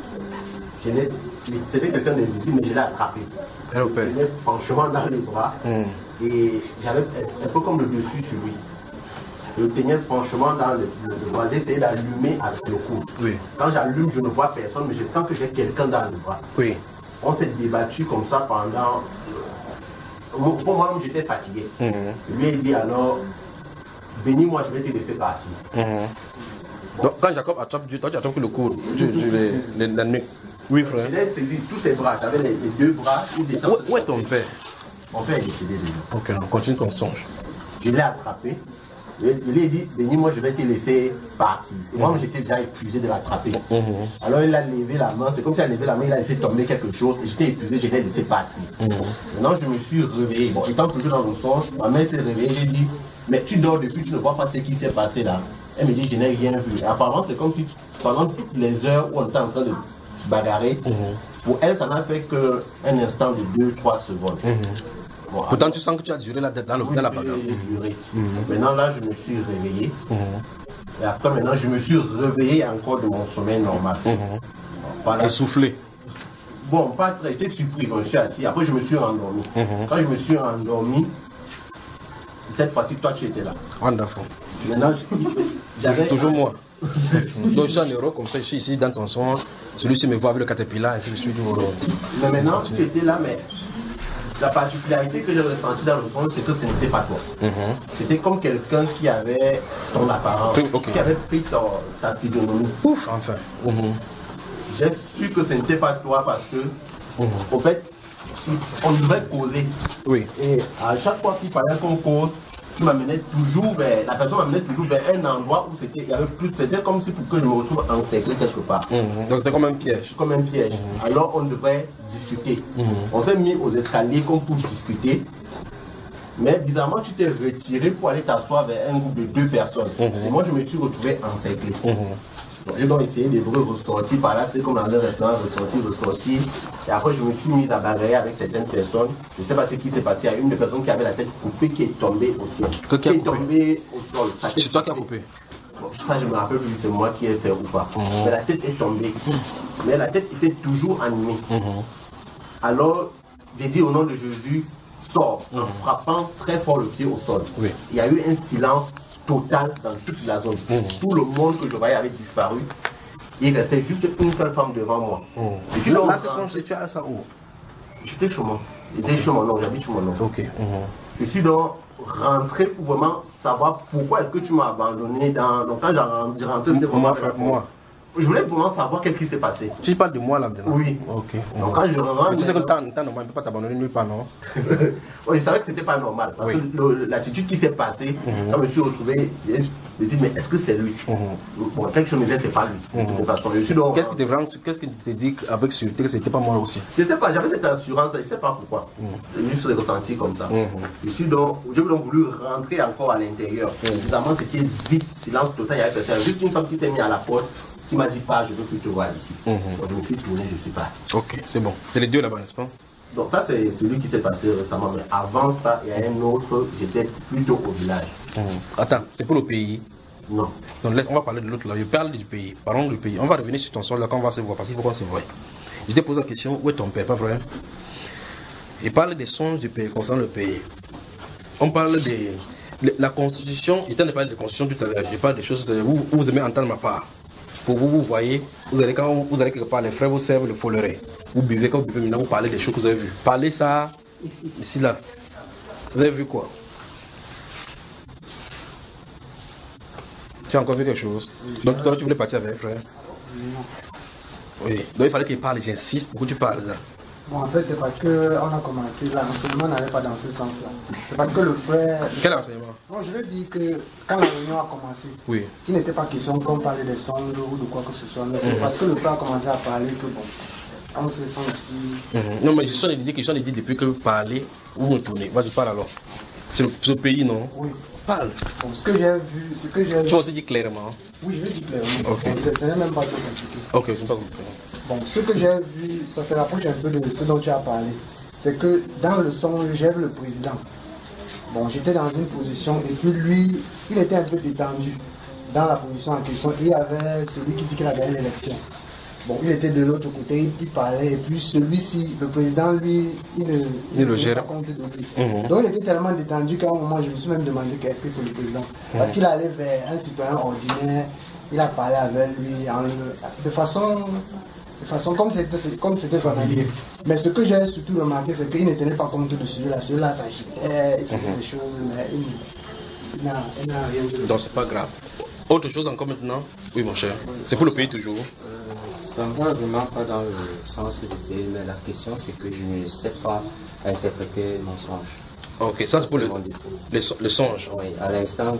C'était quelqu'un d'invisible, mais je l'ai attrapé. Je l'ai franchement dans les bras. Et j'avais un peu comme le dessus sur lui. Je le tenais franchement dans le bras. J'ai essayé d'allumer avec le cou. Oui. Quand j'allume, je ne vois personne, mais je sens que j'ai quelqu'un dans le bras. Oui. On s'est débattu comme ça pendant. Pour moi, j'étais fatigué. Je lui ai dit alors, bénis-moi, je vais te laisser partir. Donc, quand Jacob attrape Dieu, toi tu attrapes le cou, la nuque. Oui, frère. Je l'ai saisi tous ses bras. J'avais les deux bras. Où est ton père? Mon père est décédé déjà. Ok, on continue ton songe. Je l'ai attrapé. Je lui ai dit, bénis-moi, je vais te laisser partir. Et moi, j'étais déjà épuisé de l'attraper. Alors, il a levé la main. C'est comme s'il a levé la main, il a laissé tomber quelque chose. Et j'étais épuisé, je l'ai laissé partir. Maintenant, je me suis réveillé. Bon, étant toujours dans le songe, ma mère s'est réveillée. J'ai dit, mais tu dors depuis, tu ne vois pas ce qui s'est passé là. Elle me dit, je n'ai rien vu. Et apparemment, c'est comme si pendant toutes les heures où on était en train de se bagarrer, pour elle, ça n'a fait qu'un instant de 2-3 secondes. Bon, pourtant, tu sens que tu as duré dans la bagarre. Maintenant, là, je me suis réveillé. Et après, maintenant, je me suis réveillé encore de mon sommeil normal. Voilà. Essoufflé. Bon, pas très, j'étais surpris quand je suis assis. Après, je me suis endormi. Quand je me suis endormi, cette fois-ci, toi, tu étais là. Wonderful. Maintenant, j'avais toujours moi. Donc, je suis en euro comme ça, je suis ici dans ton songe. Celui-ci me voit avec le caterpillar, ainsi de suite. Mais maintenant, tu étais là, mais la particularité que j'ai ressentie dans le fond, c'est que ce n'était pas toi. C'était comme quelqu'un qui avait ton apparence, qui avait pris ta physionomie. Enfin. J'ai su que ce n'était pas toi parce que, au fait, on devait causer. Oui. Et à chaque fois qu'il fallait qu'on cause, la personne m'amenait toujours vers un endroit où il y avait plus. C'était comme si pour que je me retrouve encerclé quelque part. Donc c'était comme un piège. Comme un piège. Alors on devait discuter. On s'est mis aux escaliers comme pour discuter. Mais bizarrement, tu t'es retiré pour aller t'asseoir vers un groupe de 2 personnes. Et moi, je me suis retrouvé encerclé. Donc, j'ai donc essayé de ressortir par là. C'était comme dans un restaurant, ressortir. Et après, je me suis mis à bagarrer avec certaines personnes. Je ne sais pas ce qui s'est passé. Il y a une des personnes qui avait la tête coupée qui est tombée au ciel. Qui est tombée au sol. C'est toi qui as coupé? Ça, je me rappelle plus si c'est moi qui ai fait ou pas. Mais la tête est tombée. Mais la tête était toujours animée. Alors, j'ai dit au nom de Jésus, sors, en frappant très fort le pied au sol. Il y a eu un silence total dans toute la zone. Tout le monde que je voyais avait disparu. Il restait juste une seule femme devant moi. Là, ce sont tu as ça où? J'étais chez moi. J'étais chez mon oncle, j'habite chez mon oncle. Je suis donc rentré pour vraiment savoir pourquoi est-ce que tu m'as abandonné dans. Donc quand j'ai rentré, c'était vraiment. Moi. Je voulais vraiment savoir qu'est-ce qui s'est passé. Tu parles de moi là maintenant? Oui. Ok. Donc quand je rentre. Tu sais que le temps normal, il ne peut pas t'abandonner nulle part, non? Oui, je savais que c'était pas normal. Parce que l'attitude qui s'est passée, quand je me suis retrouvé, je me suis dit, mais est-ce que c'est lui? Bon, quelque chose me disait, c'est pas lui. De toute façon, je suis donc. Qu'est-ce qui te dit avec sûreté que c'était pas moi aussi? Je sais pas, j'avais cette assurance, je sais pas pourquoi. Je suis ressenti comme ça. J'ai donc voulu rentrer encore à l'intérieur. Évidemment, c'était vite, silence total, il y avait juste une femme qui s'est mise à la porte. Qui m'a dit pas, je ne veux plus te voir ici. Donc je me suis tourné, je suis parti. Ok, c'est bon. C'est les 2 là-bas, n'est-ce pas? Donc ça c'est celui qui s'est passé récemment. Mais avant ça, il y a un autre, j'étais plutôt au village. Attends, c'est pour le pays? Non. Donc on va parler de l'autre là. Je parle du pays. Parlons du pays. On va revenir sur ton sol là quand on va se voir parce qu'il faut qu'on se voie. Je t'ai posé la question, où est ton père, pas vrai? Il parle des songes du pays concernant le pays. On parle de la constitution. Il t'a parlé de constitution tout à l'heure. Je parle des choses où vous aimez entendre ma part. Pour vous, vous voyez, quand vous allez quelque part, les frères vous servent le foleret. Vous buvez, quand vous buvez, maintenant vous parlez des choses que vous avez vues. Parlez ça, ici, là. Vous avez vu quoi? Tu as encore vu quelque chose? Donc tout à l'heure, tu voulais partir avec les frères? Non. Oui. Donc il fallait qu'il parle, j'insiste pour que tu parles là. Bon, en fait, c'est parce qu'on a commencé là, l'enseignement n'allait pas dans ce sens-là. C'est parce que le frère. Quel enseignement? Bon, je veux dire que quand la réunion a commencé, il n'était pas question qu'on parlait des songes ou de quoi que ce soit. Mais c'est parce que le frère a commencé à parler que bon, on se sent aussi. Non, mais je suis en train de dire depuis que vous parlez, vous me tournez. Vas-y, parle alors. C'est le pays, non? Oui. Parle. Bon, ce que j'ai vu. Tu vas aussi dire clairement? Oui, je vais dire clairement. Ok. Bon, ce n'est même pas trop compliqué. Ok, c'est pas compliqué. Bon, ce que j'ai vu, ça se rapproche un peu de ce dont tu as parlé. C'est que dans le songe, j'ai vu le président. Bon, j'étais dans une position et puis lui, il était un peu détendu dans la position en question. Et il y avait celui qui dit qu'il a gagné l'élection. Bon, il était de l'autre côté, il parlait, et puis celui-ci, le président, lui, il le gère. Pas compte de lui. Donc il était tellement détendu qu'à un moment, je me suis même demandé qu'est-ce que c'est le président. Parce qu'il allait vers un citoyen ordinaire, il a parlé avec lui de façon comme c'était son ami. Mais ce que j'ai surtout remarqué, c'est qu'il ne tenait pas compte de celui-là. Celui-là s'agitait, il faisait des choses, mais il n'a rien de... Donc c'est pas grave. Autre chose encore maintenant? Oui, mon cher. C'est pour le pays toujours? Ça ne va vraiment pas dans le sens du pays, mais la question c'est que je ne sais pas interpréter mon songe. Ok, ça c'est pour le songe. Oui, à l'instant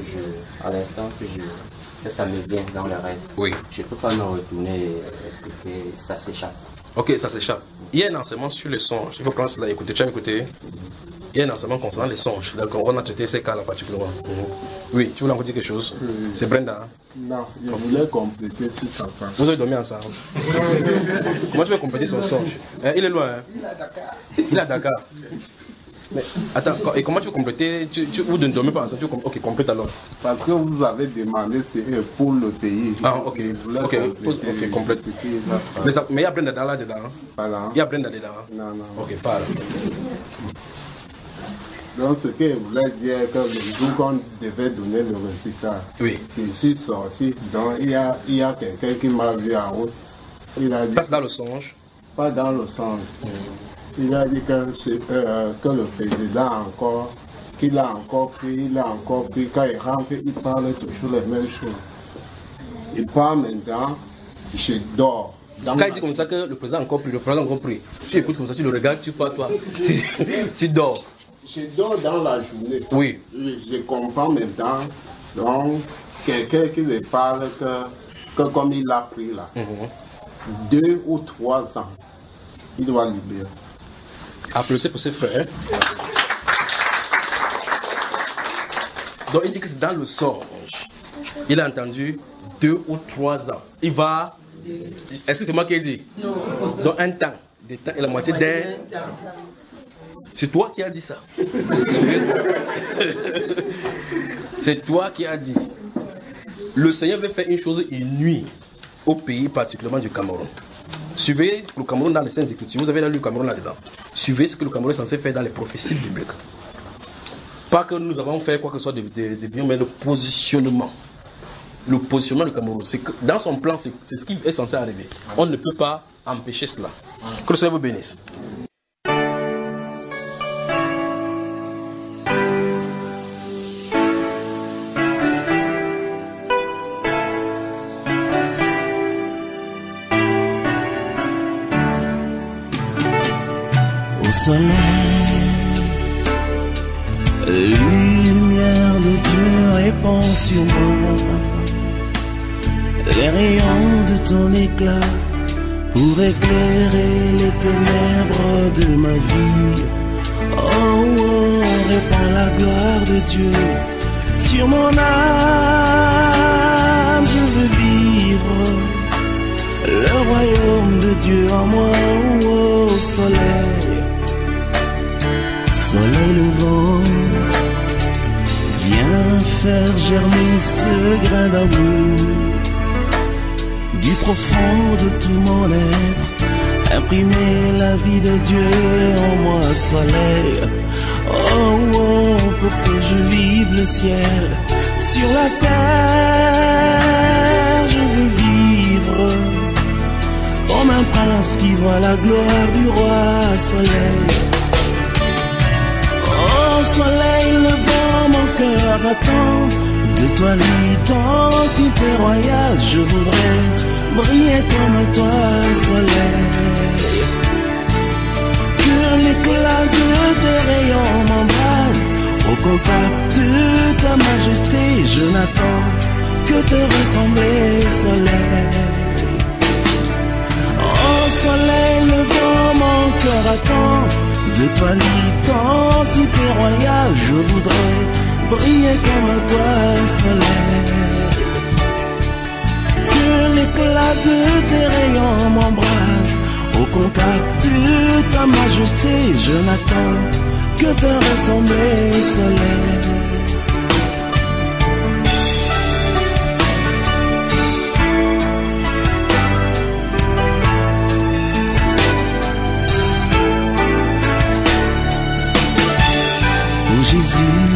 que ça me vient dans le rêve. Oui. Je ne peux pas me retourner et expliquer, ça s'échappe. Ok, ça s'échappe. Il y a un enseignement sur les songes. Il faut prendre cela, écouter. Tu as écouté? Il y a un enseignement concernant les songes. Donc on a traité ces cas-là particulièrement. Oui, tu voulais encore dire quelque chose? C'est Brenda? Non, je voulais compléter sur sa part. Vous avez dormi ensemble? Comment tu veux compléter son songe? Il est loin, hein? Il est à Dakar. Mais attends, et comment tu veux compléter? Vous ne dormez pas ensemble? Ok, complète alors. Parce que vous avez demandé c'est pour le pays. Ah, ok, complète. Mais il y a Brenda là-dedans? Voilà. Il y a Brenda dedans? Non. Ok, parle. Donc ce que je voulais dire, que le jour qu'on devait donner le résultat, je suis sorti, donc il y a quelqu'un qui m'a vu en route. Il a dit, ça c'est dans le songe? Pas dans le songe. il a dit que le président qu'il a encore pris, quand il rentre, il parle toujours les mêmes choses. Il parle maintenant, je dors. Quand il dit comme ça que le président a encore pris, le président a encore pris, tu écoutes comme ça, tu le regardes, tu parles toi, tu dors. Je dors dans la journée. Oui. Je comprends maintenant. Donc, quelqu'un qui me parle que comme il a pris là, 2 ou 3 ans, il doit libérer. Applaudissez pour ses frères. Donc il dit que c'est dans le sort. Il a entendu 2 ou 3 ans. Il va. Est-ce que c'est moi qui ai dit? Non. Dans un temps. Des temps et la moitié d'un. C'est toi qui as dit ça. C'est toi qui as dit. Le Seigneur veut faire une chose inouïe au pays, particulièrement du Cameroun. Suivez le Cameroun dans les Saintes Écritures. Vous avez lu le Cameroun là-dedans. Suivez ce que le Cameroun est censé faire dans les prophéties bibliques. Pas que nous avons fait quoi que ce soit de bien, mais le positionnement. Le positionnement du Cameroun, c'est que dans son plan, c'est ce qui est censé arriver. On ne peut pas empêcher cela. Que le Seigneur vous bénisse. Au soleil, lumière de Dieu répand sur moi. Les rayons de ton éclat pour éclairer les ténèbres de ma vie. Oh, oh, répand la gloire de Dieu sur mon âme. Je veux vivre le royaume de Dieu en moi. Oh, oh, soleil, soleil levant, viens faire germer ce grain d'amour. Du profond de tout mon être, imprimer la vie de Dieu en moi, soleil. Oh, oh, pour que je vive le ciel sur la terre. Je veux vivre comme un prince qui voit la gloire du roi, soleil. Oh, soleil levant, mon cœur attend de toi l'identité royale. Je voudrais briller comme toi, soleil. Que l'éclat de tes rayons m'embrase. Au contact de ta majesté, je n'attends que te ressembler, soleil. Oh, soleil levant, mon cœur attend de toi l'identité royale. Je voudrais briller comme toi, soleil. Que l'éclat de tes rayons m'embrase. Au contact de ta majesté, je n'attends que te ressembler, soleil. Oh Jésus,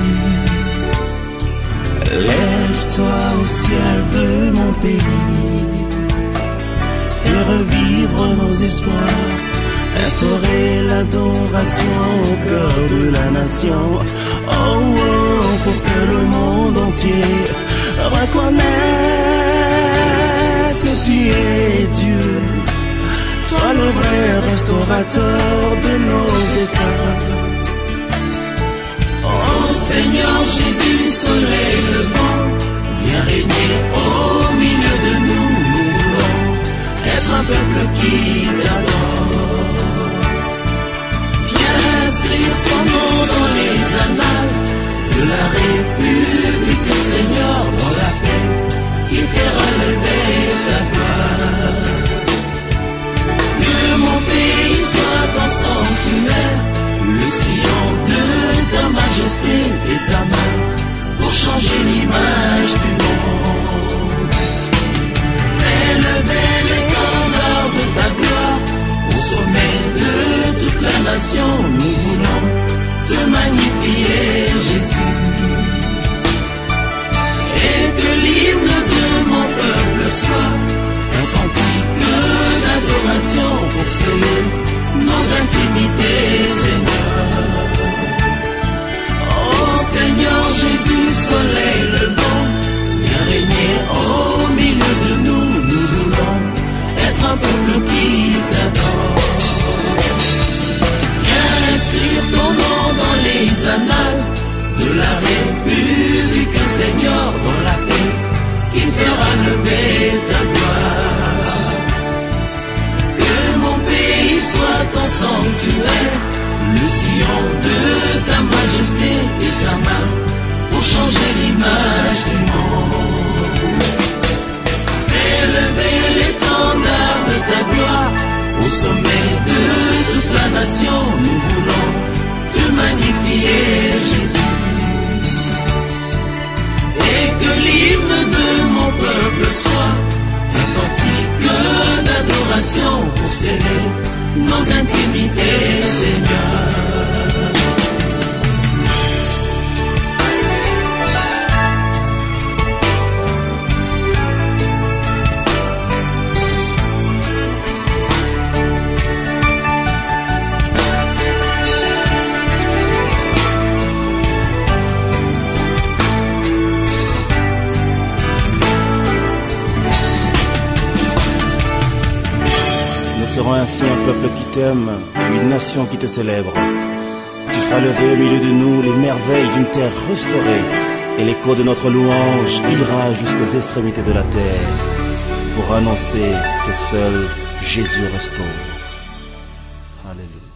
lève-toi au ciel de mon pays, fais revivre nos espoirs, instaurer l'adoration au cœur de la nation. Oh, oh, pour que le monde entier reconnaisse que tu es Dieu, toi le vrai restaurateur de nos états. Oh Seigneur Jésus, soleil levant, viens régner au milieu de nous. Nous voulons être un peuple qui t'adore. Viens inscrire ton nom dans les annales de la République, Seigneur, dans la paix qui fait relever ta gloire. Que mon pays soit ton sanctuaire, le sillon de ta majesté et ta main pour changer l'image du monde. Fais lever l'étendard de ta gloire au sommet de toute la nation. Nous voulons te magnifier, Jésus. Et que l'hymne de mon peuple soit un cantique d'adoration pour sceller nos intimités. habiter, Seigneur. Nous serons ainsi un peuple qui t'aime, une nation qui te célèbre. Tu feras lever au milieu de nous les merveilles d'une terre restaurée, et l'écho de notre louange ira jusqu'aux extrémités de la terre, pour annoncer que seul Jésus restaure. Alléluia.